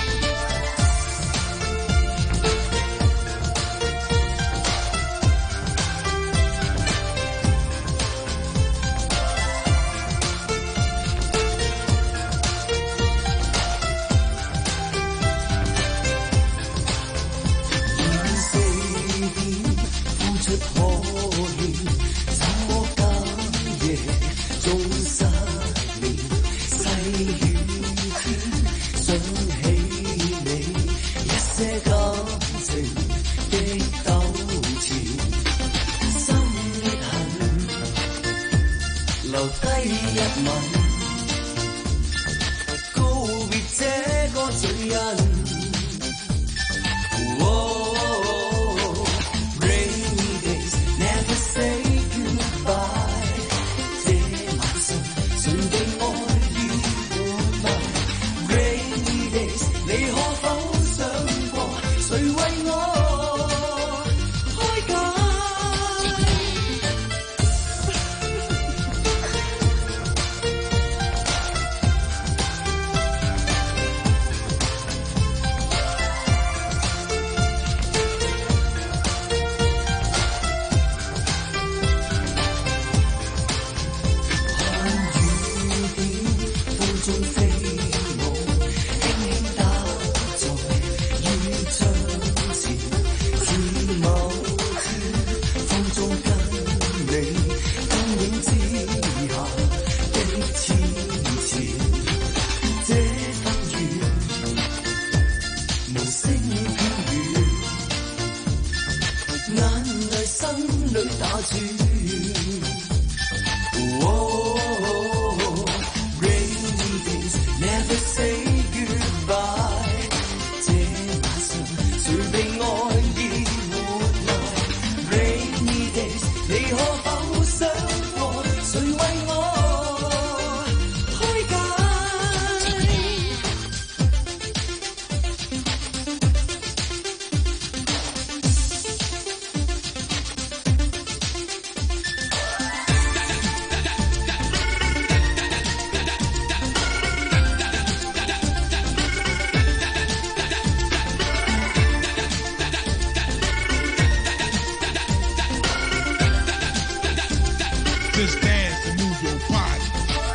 Just dance and move your body.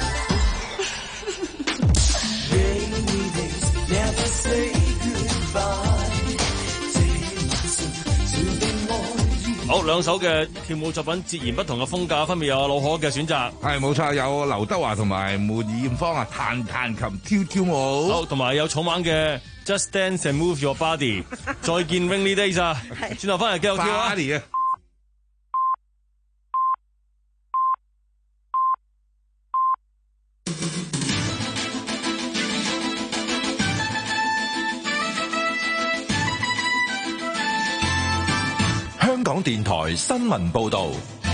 Rainy days never say goodbye. Take 好，兩首嘅跳舞作品截然不同嘅風格，分別有老可嘅選擇， 係冇錯，有劉德華同埋梅艷芳啊，彈彈琴跳跳舞。 好，同埋有草蜢嘅 Just Dance and Move Your Body。再見 Rainy Days 啊！轉頭翻嚟繼續跳啊！ 香港電台新聞報導，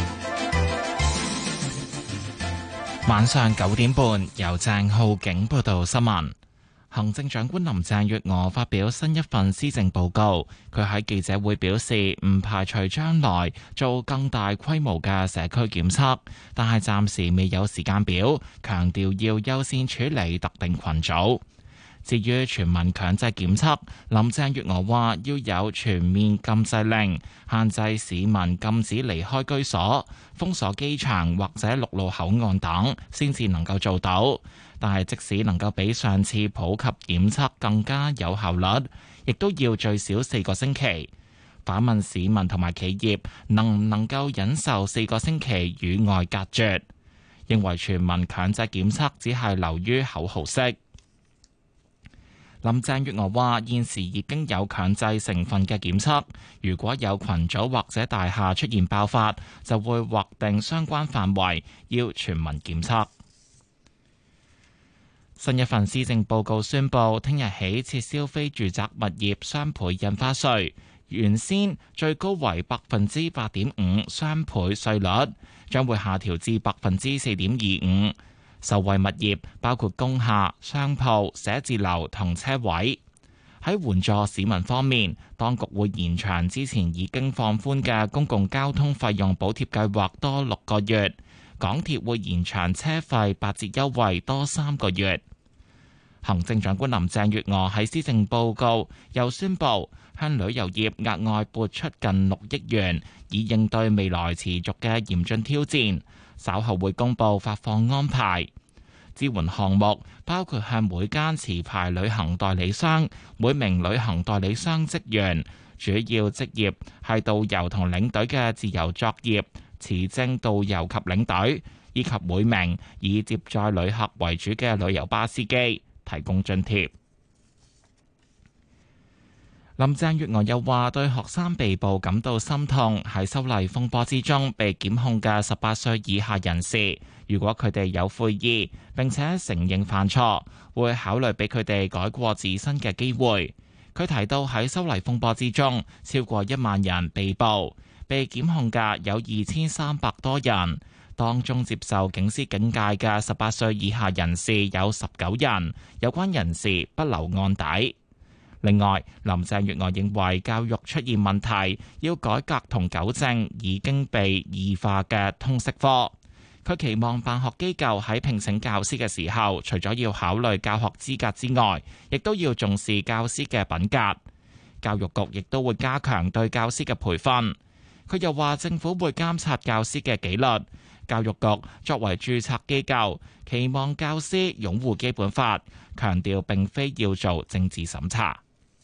晚上九點半由鄭浩景報道新聞。行政長官林鄭月娥發表新一份施政報告，佢喺記者會表示，唔排除將來做更大規模嘅社區檢測，但係暫時未有時間表，強調要優先處理特定群組。至於全民強制檢測，林鄭月娥話要有全面禁制令，限制市民禁止離開居所，封鎖機場或者陸路口岸等，先至能夠做到。但係即使能夠比上次普及檢測更加有效率，亦都要最少四個星期。反問市民同埋企業能唔能夠忍受四個星期與外隔絕，認為全民強制檢測只係流於口號式。林鄭月娥話：現時已經有強制成分嘅檢測，如果有群組或者大廈出現爆發，就會劃定相關範圍，要全民檢測。新一份施政報告宣布，聽日起撤銷非住宅物業雙倍印花稅，原先最高為百分之八點五雙倍稅率，將會下調至百分之四點二五。受惠物業包括工廈、商鋪、寫字樓同車位。喺援助市民方面，當局會延長之前已經放寬嘅公共交通費用補貼計劃多六個月，港鐵會延長車費八折優惠多三個月。行政長官林鄭月娥喺施政報告又宣布，向旅遊業額外撥出近六億元，以應對未來持續嘅嚴峻挑戰。稍後會公布發放安排。支援項目包括向每間持牌旅行代理商、每名旅行代理商職員，主要職業係導遊同領隊嘅自由作業、持證導遊及領隊，以及每名以接載旅客為主嘅旅遊巴司機提供津貼。林鄭月娥又話：對學生被捕感到心痛，喺修例風波之中被檢控嘅十八歲以下人士，如果佢哋有悔意並且承認犯錯，會考慮俾佢哋改過自新嘅機會。佢提到喺修例風波之中，超過一萬人被捕，被檢控嘅有二千三百多人，當中接受警司警戒嘅十八歲以下人士有十九人，有關人士不留案底。另外，林鄭月娥認為教育出現問題，要改革同糾正已經被異化嘅通識科。佢期望辦學機構喺聘請教師嘅時候，除咗要考慮教學資格之外，亦都要重視教師嘅品格。教育局亦都會加強對教師嘅培訓。佢又話政府會監察教師嘅紀律。教育局作為註冊機構，期望教師擁護基本法，強調並非要做政治審查。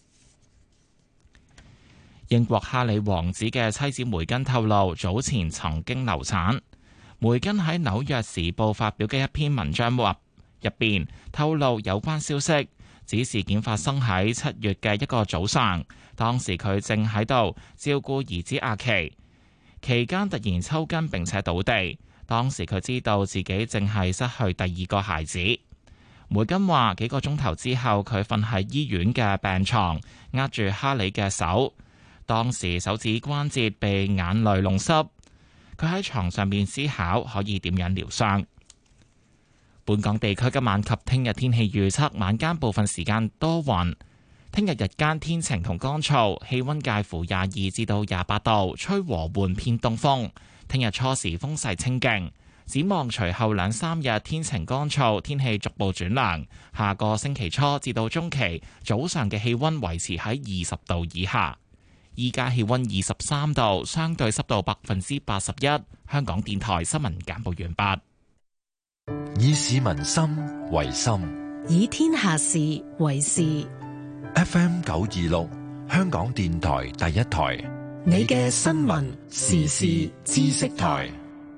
英國哈里王子嘅妻子梅根透露，早前曾經流產。梅根喺《紐約時報》發表嘅一篇文章入邊透露有關消息，指事件發生喺七月嘅一個早上，當時佢正喺度照顧兒子阿奇，期間突然抽筋並且倒地，當時佢知道自己正係失去第二個孩子。梅根話幾個鐘頭之後，佢瞓喺醫院嘅病床，握住哈里嘅手。當時手指關節被眼淚弄濕，佢喺床上面思考可以點樣療傷。本港地區今晚及聽日天氣預測：晚間部分時間多雲，聽日日間天晴同乾燥，氣溫介乎廿二至到廿八度，吹和緩偏東風。聽日初時風勢清勁，展望隨後兩三日天晴乾燥，天氣逐步轉涼。下個星期初至到中期早上嘅氣溫維持喺二十度以下。 依家氣溫二十三度，相對濕度百分之八十一。香港電台新聞簡報完畢。 以市民心為心， 以天下事為事。 F M 九二六，香港電台第一台， 你嘅新聞時事知識台。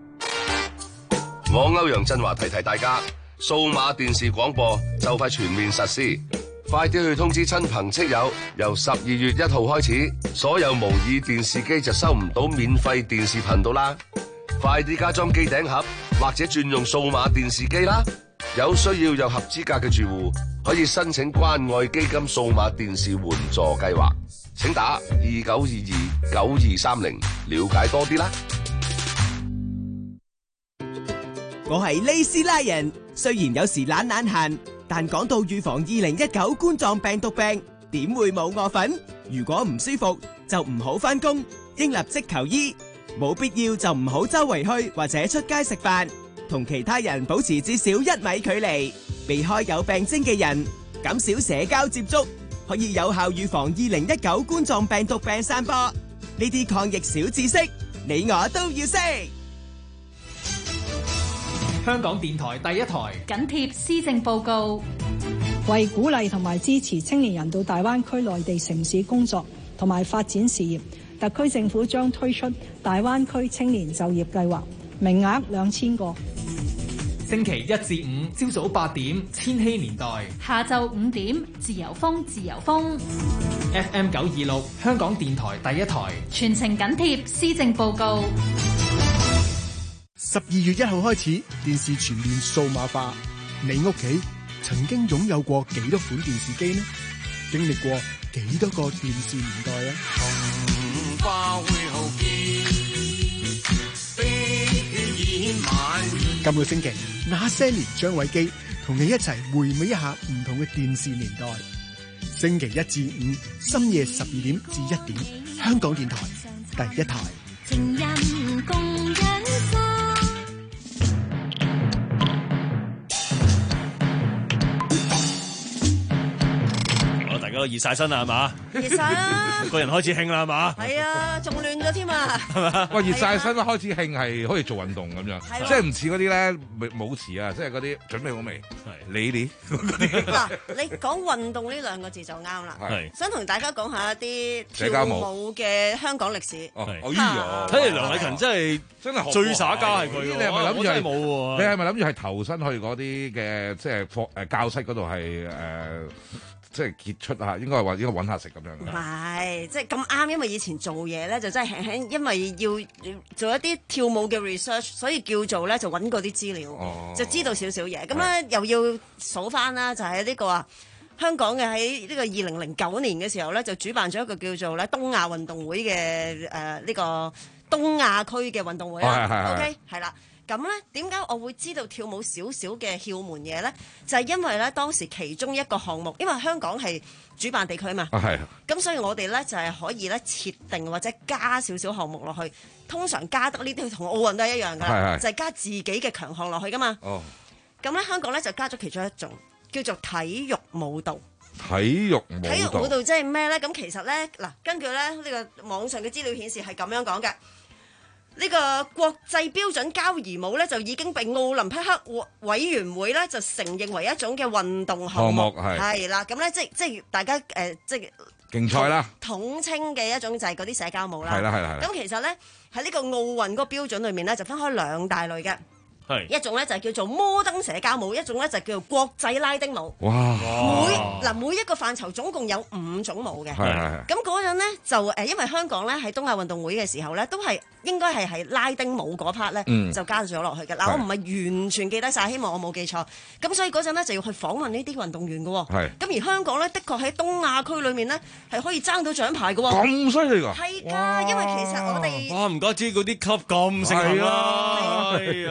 我歐陽振華提提大家，數碼電視廣播就快全面實施，快啲去通知親朋戚友。由十二月一號開始，所有模擬電視機就收唔到免費電視頻道啦。快啲加裝機頂盒或者轉用數碼電視機啦。有需要又合資格嘅住戶可以申請關愛基金數碼電視援助計劃，請打二九二二九二三零了解多啲啦。 我係利斯拉人，雖然有時懶懶閒，但講到預防二零一九冠狀病毒病，點會冇我份？如果唔舒服就唔好返工，應立即求醫。冇必要就唔好周圍去或者出街食飯，同其他人保持至少一米距離，避開有病徵嘅人，減少社交接觸，可以有效預防二零一九冠狀病毒病散播。呢啲抗疫小知識，你我都要識。 香港電台第一台緊貼施政報告， 為鼓勵同埋支持青年人到大灣區內地城市工作同埋發展事業，特區政府將推出大灣區青年就業計劃，名額兩千個。 星期一至五朝早八點，千禧年代； 下晝五點，自由風，自由風。 F M 九二六，香港電台第一台， 全程緊貼施政報告。 十二月一號開始，電視全面數碼化。你屋企曾經擁有過幾多款電視機呢？經歷過幾多個電視年代啊？紅花會好見，飛燕滿面。今個星期，那些年張偉基同你一齊回味一下唔同嘅電視年代。星期一至五深夜十二點至一點，香港電台第一台。情人共欣賞。 大家熱晒身啦，係嘛？ 熱晒啦， 個人開始興啦，係嘛？ 係啊，仲亂咗添啊！ 係嘛？ 喂，熱晒身開始興係可以做運動咁樣，即係唔似嗰啲咧舞池啊，即係嗰啲準備好未？係你哋嗱，你講運動呢兩個字就啱啦。係想同大家講下一啲跳舞嘅香港歷史。 哦，哎呀， 睇嚟梁禮勤真係真係最耍家係佢。 你係咪諗住係冇喎？ 你係咪諗住係投身去嗰啲嘅即係課誒教室嗰度係誒？即係傑出下，應該係話應該揾下食咁樣。 唔係，即係咁啱，因為以前做嘢咧就真係輕輕，因為要做一啲跳舞嘅 research，所以叫做咧就揾過啲資料，哦、就知道少少嘢。咁咧又要數翻啦，就係、是、呢個啊香港嘅喺呢個二零零九年嘅時候咧，就主辦咗一個叫做咧東亞運動會嘅誒呢個東亞區嘅運動會啦。哦、OK， 係啦。咁咧，點解我會知道跳舞少少嘅竅門嘢咧？就係、是、因為咧，當時其中一個項目，因為香港係主辦地區嘛，係、啊。咁所以我哋咧就係、是、可以咧設定或者加少少項目落去。通常加得呢啲同奧運都係一樣㗎啦，就係加自己嘅強項落去㗎嘛。哦。咁咧，香港咧就加咗其中一種叫做體育舞蹈。 體育舞蹈。 體育舞蹈即係咩咧？咁其實咧嗱，根據咧呢、這個網上嘅資料顯示係咁樣講嘅。呢個國際標準交誼舞咧就已經被奧林匹克委員會咧就承認為一種嘅運動項目，係啦，咁咧即即係大家誒、呃、即係競賽啦， 統稱嘅一種就係嗰啲社交舞啦， 係啦係啦。咁其實咧喺呢個奧運嗰個標準裏面咧就分開兩大類嘅。一種咧就叫做摩登社交舞，一種咧就叫做國際拉丁舞。哇！每嗱每一個範疇總共有五種舞嘅。係係。咁嗰陣咧就誒，因為香港咧喺東亞運動會嘅時候咧，都係應該係係拉丁舞嗰 part 咧，就加咗落去嘅。嗱，我唔係完全記得晒，希望我冇記錯。咁所以嗰陣咧就要去訪問呢啲運動員嘅喎。係。咁而香港咧，的確喺東亞區裏面咧係可以爭到獎牌嘅喎。 咁犀利㗎！ 係㗎，因為其實我哋哇唔怪之嗰啲級咁盛行啦。 係啊。因為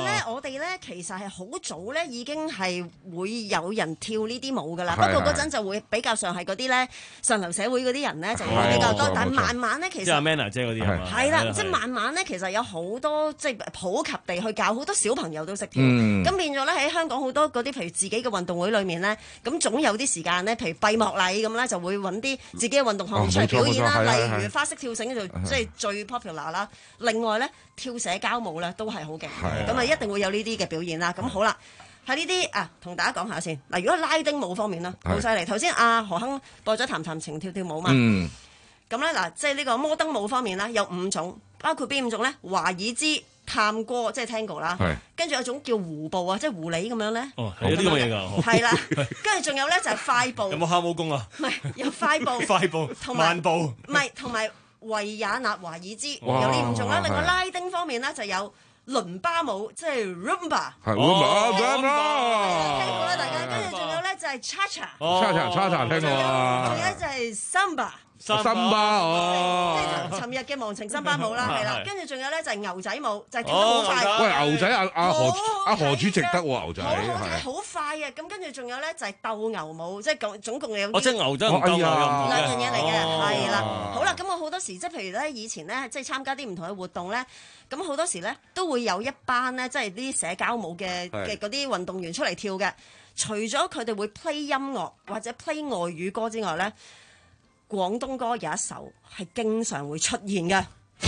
咧，我哋咧其實係好早咧已經係會有人跳呢啲舞噶啦。不過嗰陣就會比較上係嗰啲咧上流社會嗰啲人咧就會比較多，但係慢慢咧其實即係 Manna 姐嗰啲係嘛？ 係啦，即係慢慢咧其實有好多即係普及地去教，好多小朋友都識跳。咁變咗咧喺香港好多嗰啲譬如自己嘅運動會裏面咧，咁總有啲時間咧，譬如閉幕禮咁咧就會揾啲自己嘅運動項目出嚟表演啦。例如花式跳繩就即係最 popular 啦。另外咧跳社交舞咧都係好勁，咁啊一定會有呢啲嘅表演啦。咁好啦，喺呢啲啊同大家講下先。嗱，如果拉丁舞方面啦，好犀利。頭先阿何亨播咗談談情跳跳舞嘛，咁咧嗱，即係呢個摩登舞方面啦，有五種，包括邊五種咧？華爾茲、探戈即係 Tango 啦，跟住有種叫胡步啊，即係狐狸咁樣咧。 哦，係有啲咁嘅嘢㗎。 係啦，跟住仲有咧就係快步。 有冇蛤蟆功啊？ 唔係，有快步、 快步、慢步。 唔係，同埋維也納華爾茲有呢五種啦。另外拉丁方面咧就有倫巴舞，即係 Rumba。 係 Rumba， 聽過啦，大家。跟住仲有咧就係 Cha-cha。Cha-cha，Cha-cha 聽過啊。 仲有就係 Samba。 森巴哦， 即係尋日嘅忘情森巴舞啦，係啦，跟住仲有咧就係牛仔舞，就係跳得好快。 喂，牛仔阿阿何阿何主席得喎，牛仔係好快啊！咁跟住仲有咧就係鬥牛舞，即係總總共有哦，即係牛仔同鬥牛兩樣嘢嚟嘅，係啦。好啦，咁我好多時即係譬如咧，以前咧即係參加啲唔同嘅活動咧，咁好多時咧都會有一班咧即係啲社交舞嘅嘅嗰啲運動員出嚟跳嘅。除咗佢哋會 play 音樂或者 play 外語歌之外咧，廣東歌有一首係經常會出現嘅，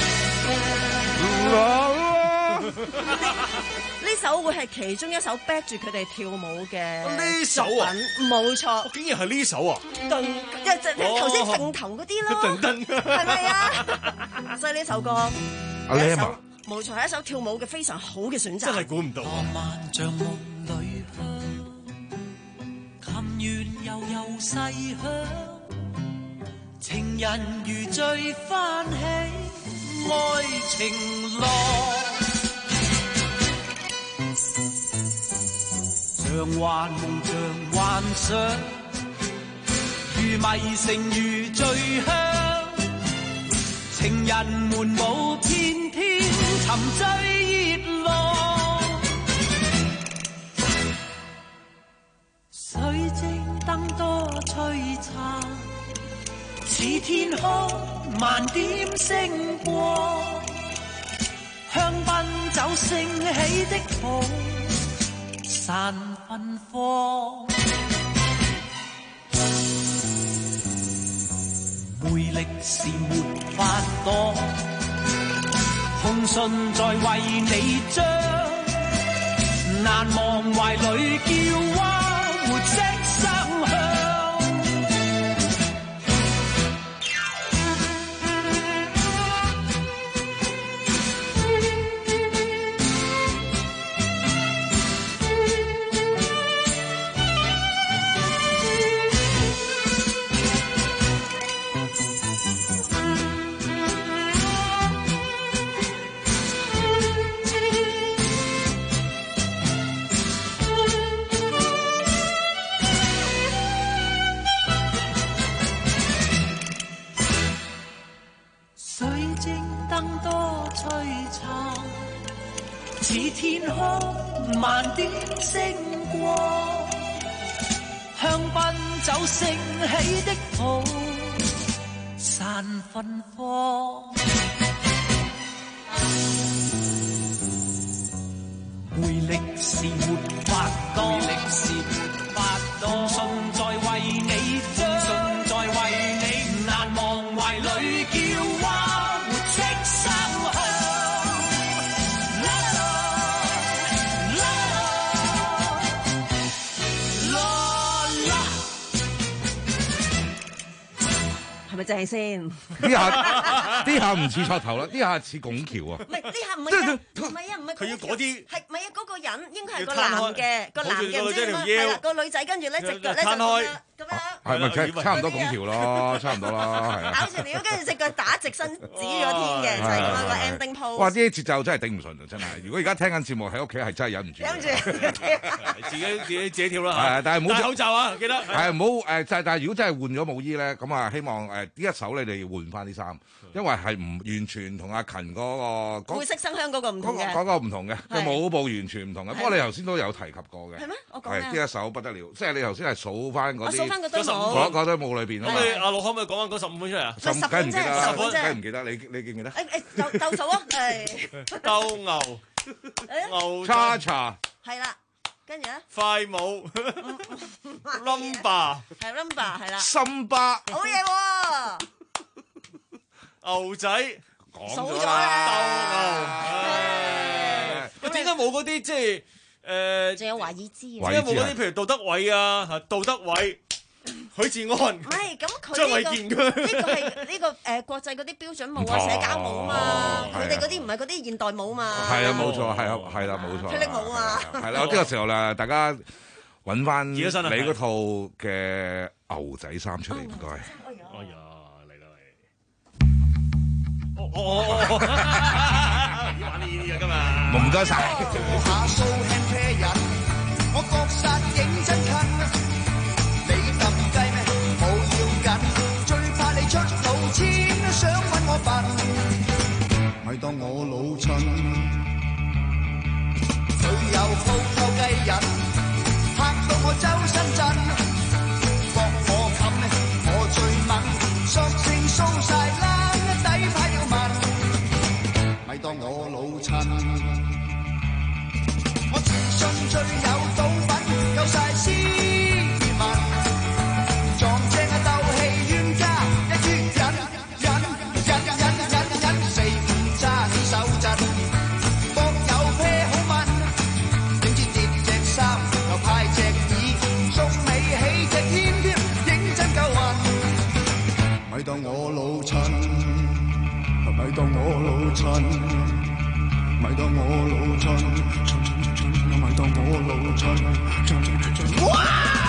呢首會係其中一首 back 住佢哋跳舞嘅呢首啊， 冇錯， 竟然係呢首啊， 頓一即係頭先揈頭嗰啲咯，係咪啊？所以呢首歌係一首冇錯係一首跳舞嘅非常好嘅選擇， 真係估唔到。 情人如醉翻起愛情樂，像幻夢像幻想，如迷城如醉鄉，情人們舞天天沉醉熱浪，水晶燈多璀璨，似天空萬點星光，香檳酒升起的泡散芬芳，魅力是沒法擋，紅唇在為你張，難忘懷裏叫蛙活色生香。似天空萬點星光，香檳酒升起的泡散芬芳，魅力是沒法擋，魅力是沒法擋，信在為你張，信在為你難忘懷裏叫蛙活色生香。 咪正先？ 呢下呢下唔似錯頭啦，呢下似拱橋啊！ 唔係呢下唔係啊，唔係啊，唔係佢要嗰啲係唔係啊？嗰個人應該係個男嘅，個男嘅唔知點樣係啦，個女仔跟住咧隻腳咧就咁樣咁樣。 係咪差唔多拱橋咯？差唔多啦，係啊！ 咬住條，跟住隻腳打直身指咗天嘅，就係咁樣個 ending pose。 哇！啲節奏真係頂唔順啊！真係，如果而家聽緊節目喺屋企係真係忍唔住。 忍唔住， 自己自己自己跳啦。 係，但係唔好戴口罩啊！記得。 係唔好誒，就係但係如果真係換咗舞衣咧，咁啊希望誒一首你哋要換翻啲衫，因為係唔完全同阿勤嗰個會色生香嗰個唔同嘅， 嗰個唔同嘅，個舞步完全唔同嘅。不過你頭先都有提及過嘅， 係咩？我講係呢一首不得了，即係你頭先係數翻嗰啲， 我數翻嗰堆舞， 嗰嗰堆舞裏邊。 咁你阿陸可唔可以講翻嗰十五分出嚟啊？ 十五梗係唔記得啦， 十分啫， 梗係唔記得。你你記唔記得？ 誒誒，鬥鬥數啊！誒， 鬥牛，牛叉叉， 係啦。跟住咧， 快舞 ，number 係 number 係啦， 森巴， 好嘢喎， 牛仔數咗啦， 鬥牛，喂，點解冇嗰啲即係誒？ 仲有華爾茲， 點解冇嗰啲譬如杜德偉啊、杜德偉、許志安？ 唔係咁佢張衛呢個健佢呢個係呢個誒國際嗰啲標準舞啊、社交舞嘛，佢哋嗰啲唔係嗰啲現代舞嘛。 係啊，冇錯，係啊，係啦，冇錯。 霹靂舞啊， 係啦，呢個時候啦，大家揾翻你嗰套嘅牛仔衫出嚟，唔該。 哎呀，嚟啦嚟！哦哦哦！要玩呢啲嘅今日。 唔該晒。 下數輕啤人，我覺實認真近。你咁雞咩？冇要緊，最怕你出老千，想揾我笨。咪當我老襯，佢有鋪頭雞人，嚇到我周身震。搏我冚咩？我最猛，索性掃晒冷，底牌要問。咪當我老襯，我自信最有賭品，夠晒斯文。撞正啊鬥氣冤家，一於忍忍忍忍忍忍，四五揸起手震，各有啤好問，點知跌隻衫又派隻耳，送尾起隻牽添，認真夠運。咪當我老襯，咪當我老襯，咪當我老襯，咪當我老襯，哇！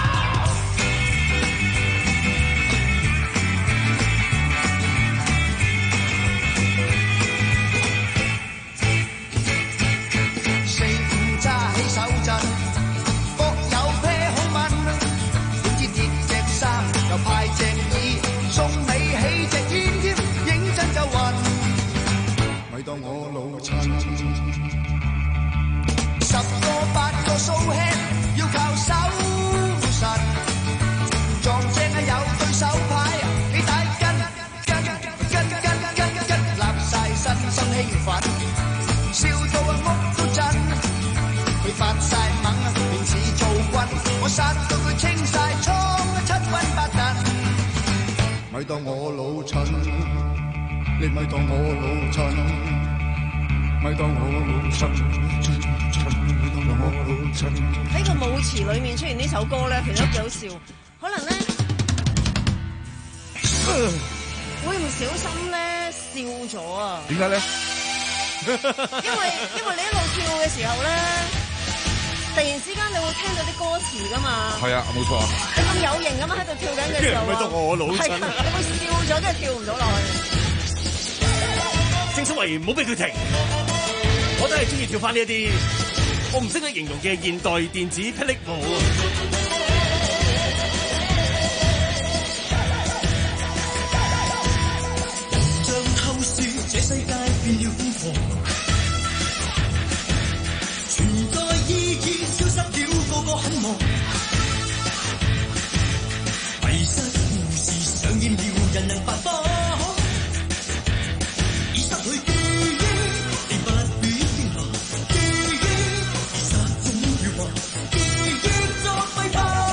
手震，各有啤好問，點知跌隻衫又派隻耳，送你起隻天添，認真夠運。咪當我老襯，十個八個蘇輕要靠手神，撞正啊有對手牌，幾大根根根根根根，立晒身心興奮，笑到啊屋都震。佢發晒猛，便似做軍，我殺到佢清晒倉，七軍八陣。咪當我老襯，你咪當我老襯，咪當我老襯，咪當我老襯。 喺個舞池裏面出現呢首歌咧，其實都幾好笑。可能咧、呃、會唔小心咧笑咗啊？ 點解咧？ 因為因為你一路跳嘅時候咧。突然之間，你會聽到啲歌詞噶嘛？係啊，冇錯。 你咁有型咁樣喺度跳緊嘅時候， 咪當我老襯， 你會笑咗，跟住跳唔到落去。 正所謂唔好俾佢停，我都係中意跳翻呢一啲我唔識得形容嘅現代電子霹靂舞。 像透視這世界變了瘋狂。意義消失了，個個很忙。迷失故事上演了，人人發慌。已失去記憶，你不必驚訝。記憶已失蹤了吧？記憶作廢怕。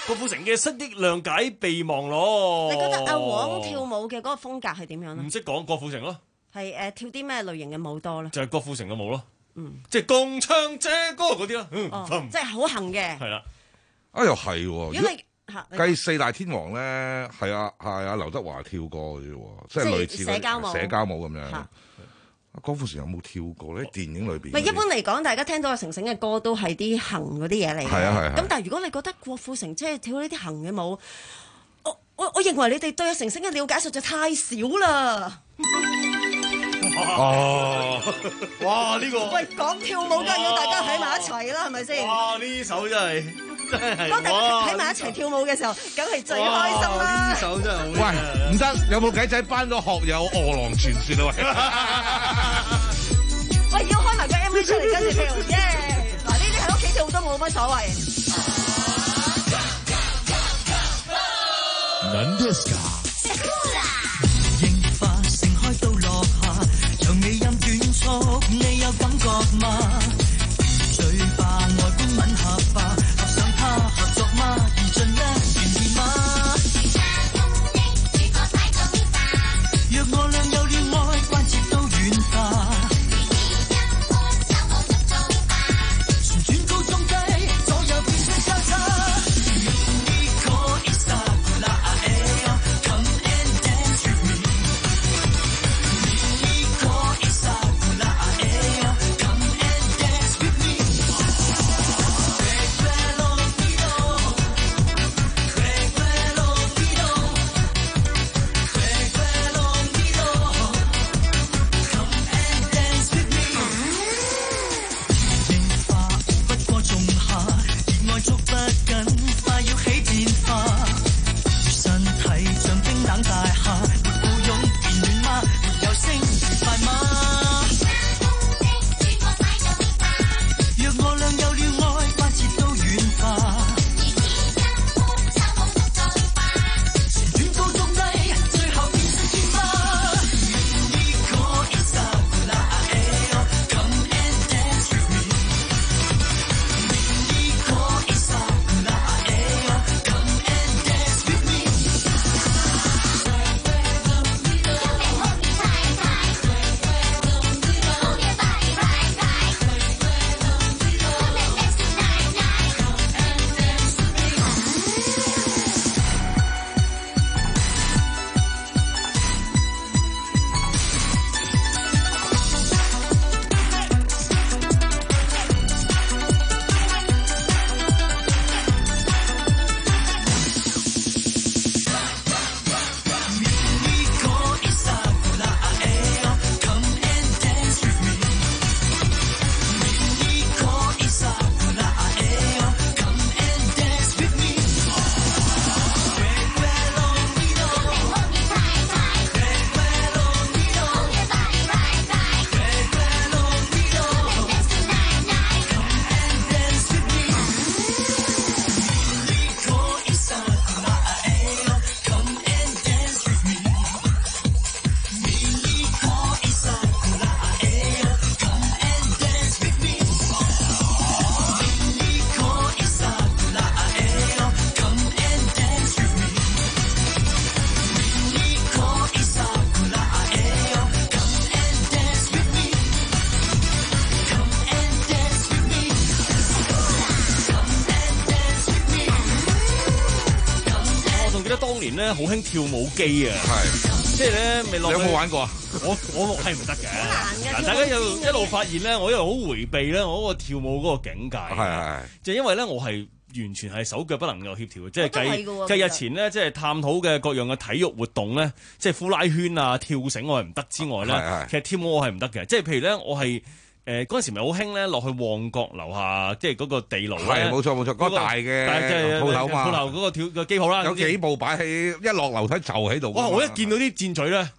郭富城嘅失憶諒解備忘錄。 你覺得阿黃跳舞嘅嗰個風格係點樣咧？ 唔識講郭富城咯。 係誒、呃、跳啲咩類型嘅舞多咧？ 就係郭富城嘅舞咯。 嗯， 即係共唱這歌嗰啲咯。嗯， 哦，即係好行嘅。 係啦。啊，又係喎。如果計四大天王咧，係啊係啊，劉德華跳過嘅啫喎，即係類似社交舞、 社交舞咁樣。郭富城有冇跳過咧？電影裏邊？ 唔係一般嚟講，大家聽到阿成成嘅歌都係啲行嗰啲嘢嚟嘅。 係啊係啊。 咁但係如果你覺得郭富城即係跳呢啲行嘅舞，我我我認為你哋對阿成成嘅了解實在太少啦。 哦，哇！呢、這個喂，講跳舞梗係要大家喺埋一齊啦，係咪先？ 哇！呢首真係真係， 當大家喺埋一齊跳舞嘅時候，梗係最開心啦！ 呢首真係好。 喂，唔得，有冇計仔班咗學友餓狼傳説啊？ 喂，喂，要開埋個 M V 出嚟跟住跳，耶！嗱，呢啲喺屋企跳都冇乜所謂。 Nandeska。你有感覺嗎？最怕外觀吻合吧，合上他合作嗎？而盡一願意嗎？若我倆有了愛，關節都軟化。旋轉高中低，左右變成交叉。呢個 is a good idea， come and dance with me。呢個 is a 咧好興跳舞機啊，係，即係咧未落。 你有冇玩過啊？ 我我係唔得嘅。嗱，大家有一路發現咧，我一路好迴避咧，我嗰個跳舞嗰個境界。係係。就因為咧，我係完全係手腳不能夠協調嘅，即係計計日前咧，即係探討嘅各樣嘅體育活動咧，即係呼拉圈啊、跳繩我係唔得之外咧，其實跳舞我係唔得嘅。即係譬如咧，我係。誒嗰陣時咪好興咧，落去旺角樓下，即係嗰個地牢咧。係冇錯冇錯，嗰個大嘅鋪頭嘛。鋪頭嗰個跳個機鋪啦，有幾部擺喺一落樓梯就喺度。哇！我一見到啲箭嘴咧，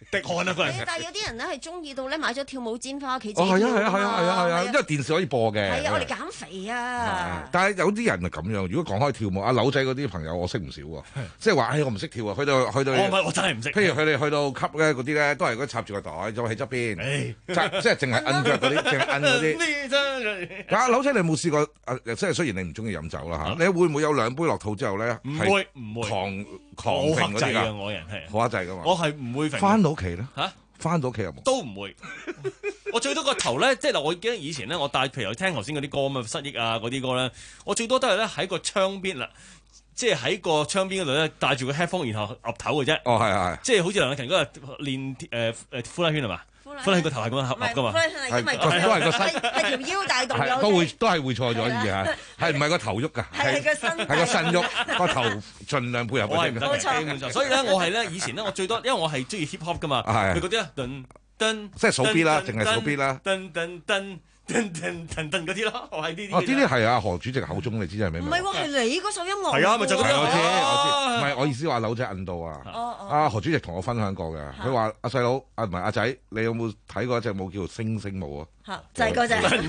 滴汗啊嗰陣。但係有啲人咧係中意到咧買咗跳舞氈翻屋企。 哦，係啊，係啊，係啊，係啊，係啊，因為電視可以播嘅。 係啊，我哋減肥啊。 但係有啲人係咁樣，如果講開跳舞，阿柳仔嗰啲朋友我識唔少喎，即係話唉我唔識跳啊，去到去到。 我唔係，我真係唔識。 譬如佢哋去到級咧嗰啲咧，都係嗰插住個袋，就喺側邊，即係淨係摁腳嗰啲，淨係摁嗰啲。阿柳仔，你有冇試過？誒，即係雖然你唔中意飲酒啦嚇，你會唔會有兩杯落肚之後咧？ 唔會唔會。 狂狂揈嗰啲㗎， 我人係好克制㗎嘛。 我係唔會揈。 翻到屋企咧嚇， 翻到屋企有冇？ 都唔會。我最多個頭咧，即係嗱，我記得以前咧，我帶譬如聽頭先嗰啲歌咁啊，失憶啊嗰啲歌咧，我最多都係咧喺個窗邊啦。即係喺個窗邊嗰度咧，戴住個 headphone，然後岌頭嘅啫。 哦，係係。 即係好似梁詠琪嗰日練誒誒呼啦圈係嘛？呼啦圈個頭係咁樣岌㗎嘛？ 係因為都係個身， 係條腰帶動咗。 都會都係會錯咗啲嘢，係唔係個頭喐㗎？ 係個身， 係個身喐，個頭盡量配合嗰啲。 冇錯，冇錯。所以咧，我係咧以前咧，我最多因為我係中意 hip hop 㗎嘛。係。佢嗰啲啊，噔噔， 即係數 beat啦，淨係數 beat啦。 噔噔噔。噔噔噔噔嗰啲咯，我係呢啲。 哦，呢啲係啊，何主席口中你知係咩？ 唔係喎，係你嗰首音樂。 係啊，咪就嗰啲。 我知我知，唔係我意思話柳仔印度啊。阿何主席同我分享過嘅，佢話阿細佬啊唔係阿仔，你有冇睇過一隻舞叫做《星星舞》啊？ 嚇，就係嗰隻。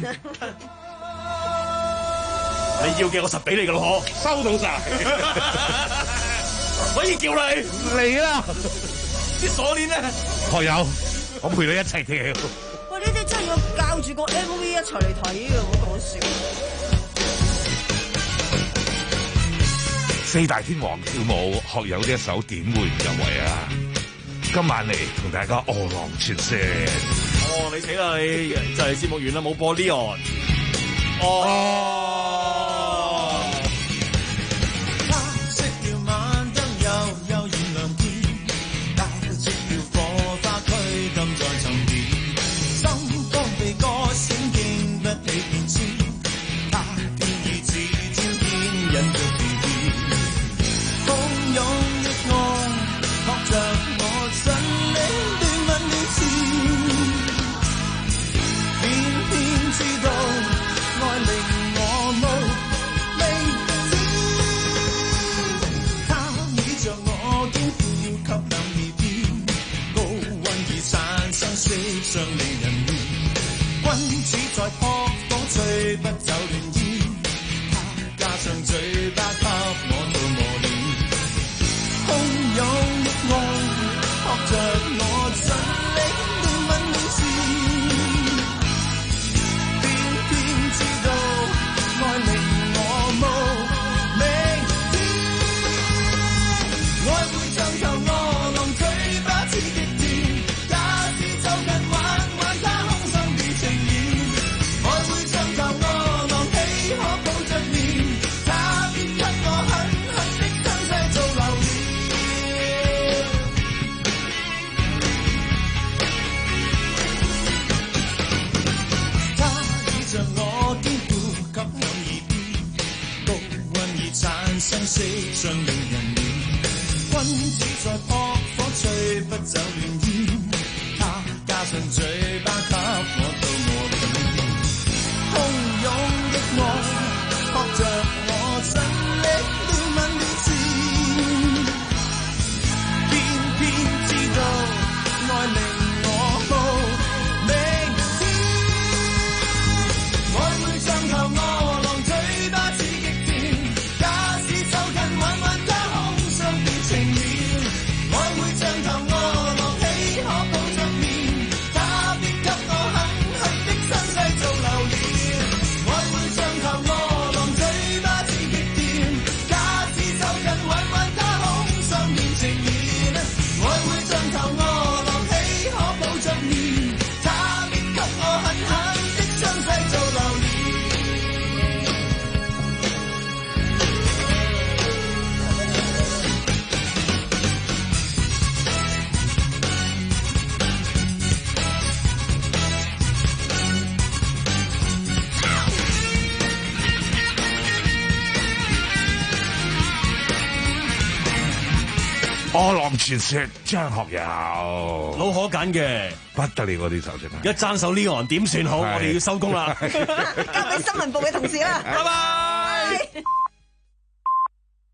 你要嘅我實俾你㗎咯， 收到晒。 可以叫你嚟啦！ 啲鎖鏈咧， 學友，我陪你一齊跳。 呢啲真係要教住個 M V 一齊嚟睇嘅，唔好講笑。 四大天王跳舞，學友呢一首點會唔入圍啊？今晚嚟同大家餓狼傳說。 哦，你死啦你！就係節目完啦，冇播 Leon。哦。 尚令人亂，君子在撲火吹不走亂煙，他加上嘴巴給我做磨練，洶湧的愛撲着我盡力憐憫面前，偏偏知道愛令我無明天，愛會像頭餓狼嘴巴似極甜，假使走近生死尚令人亂，君子在撲火吹不走亂煙，他加上嘴巴給我做磨練，洶湧的愛撲着我盡力憐憫面前，偏偏知道愛令我無明天，愛會像頭餓狼嘴巴似極甜， 餓狼傳說張學友， 老可揀嘅不得了嗰啲手真係， 一爭手 Leon 點算好？我哋要收工啦， 交俾新聞部嘅同事啦， 拜拜。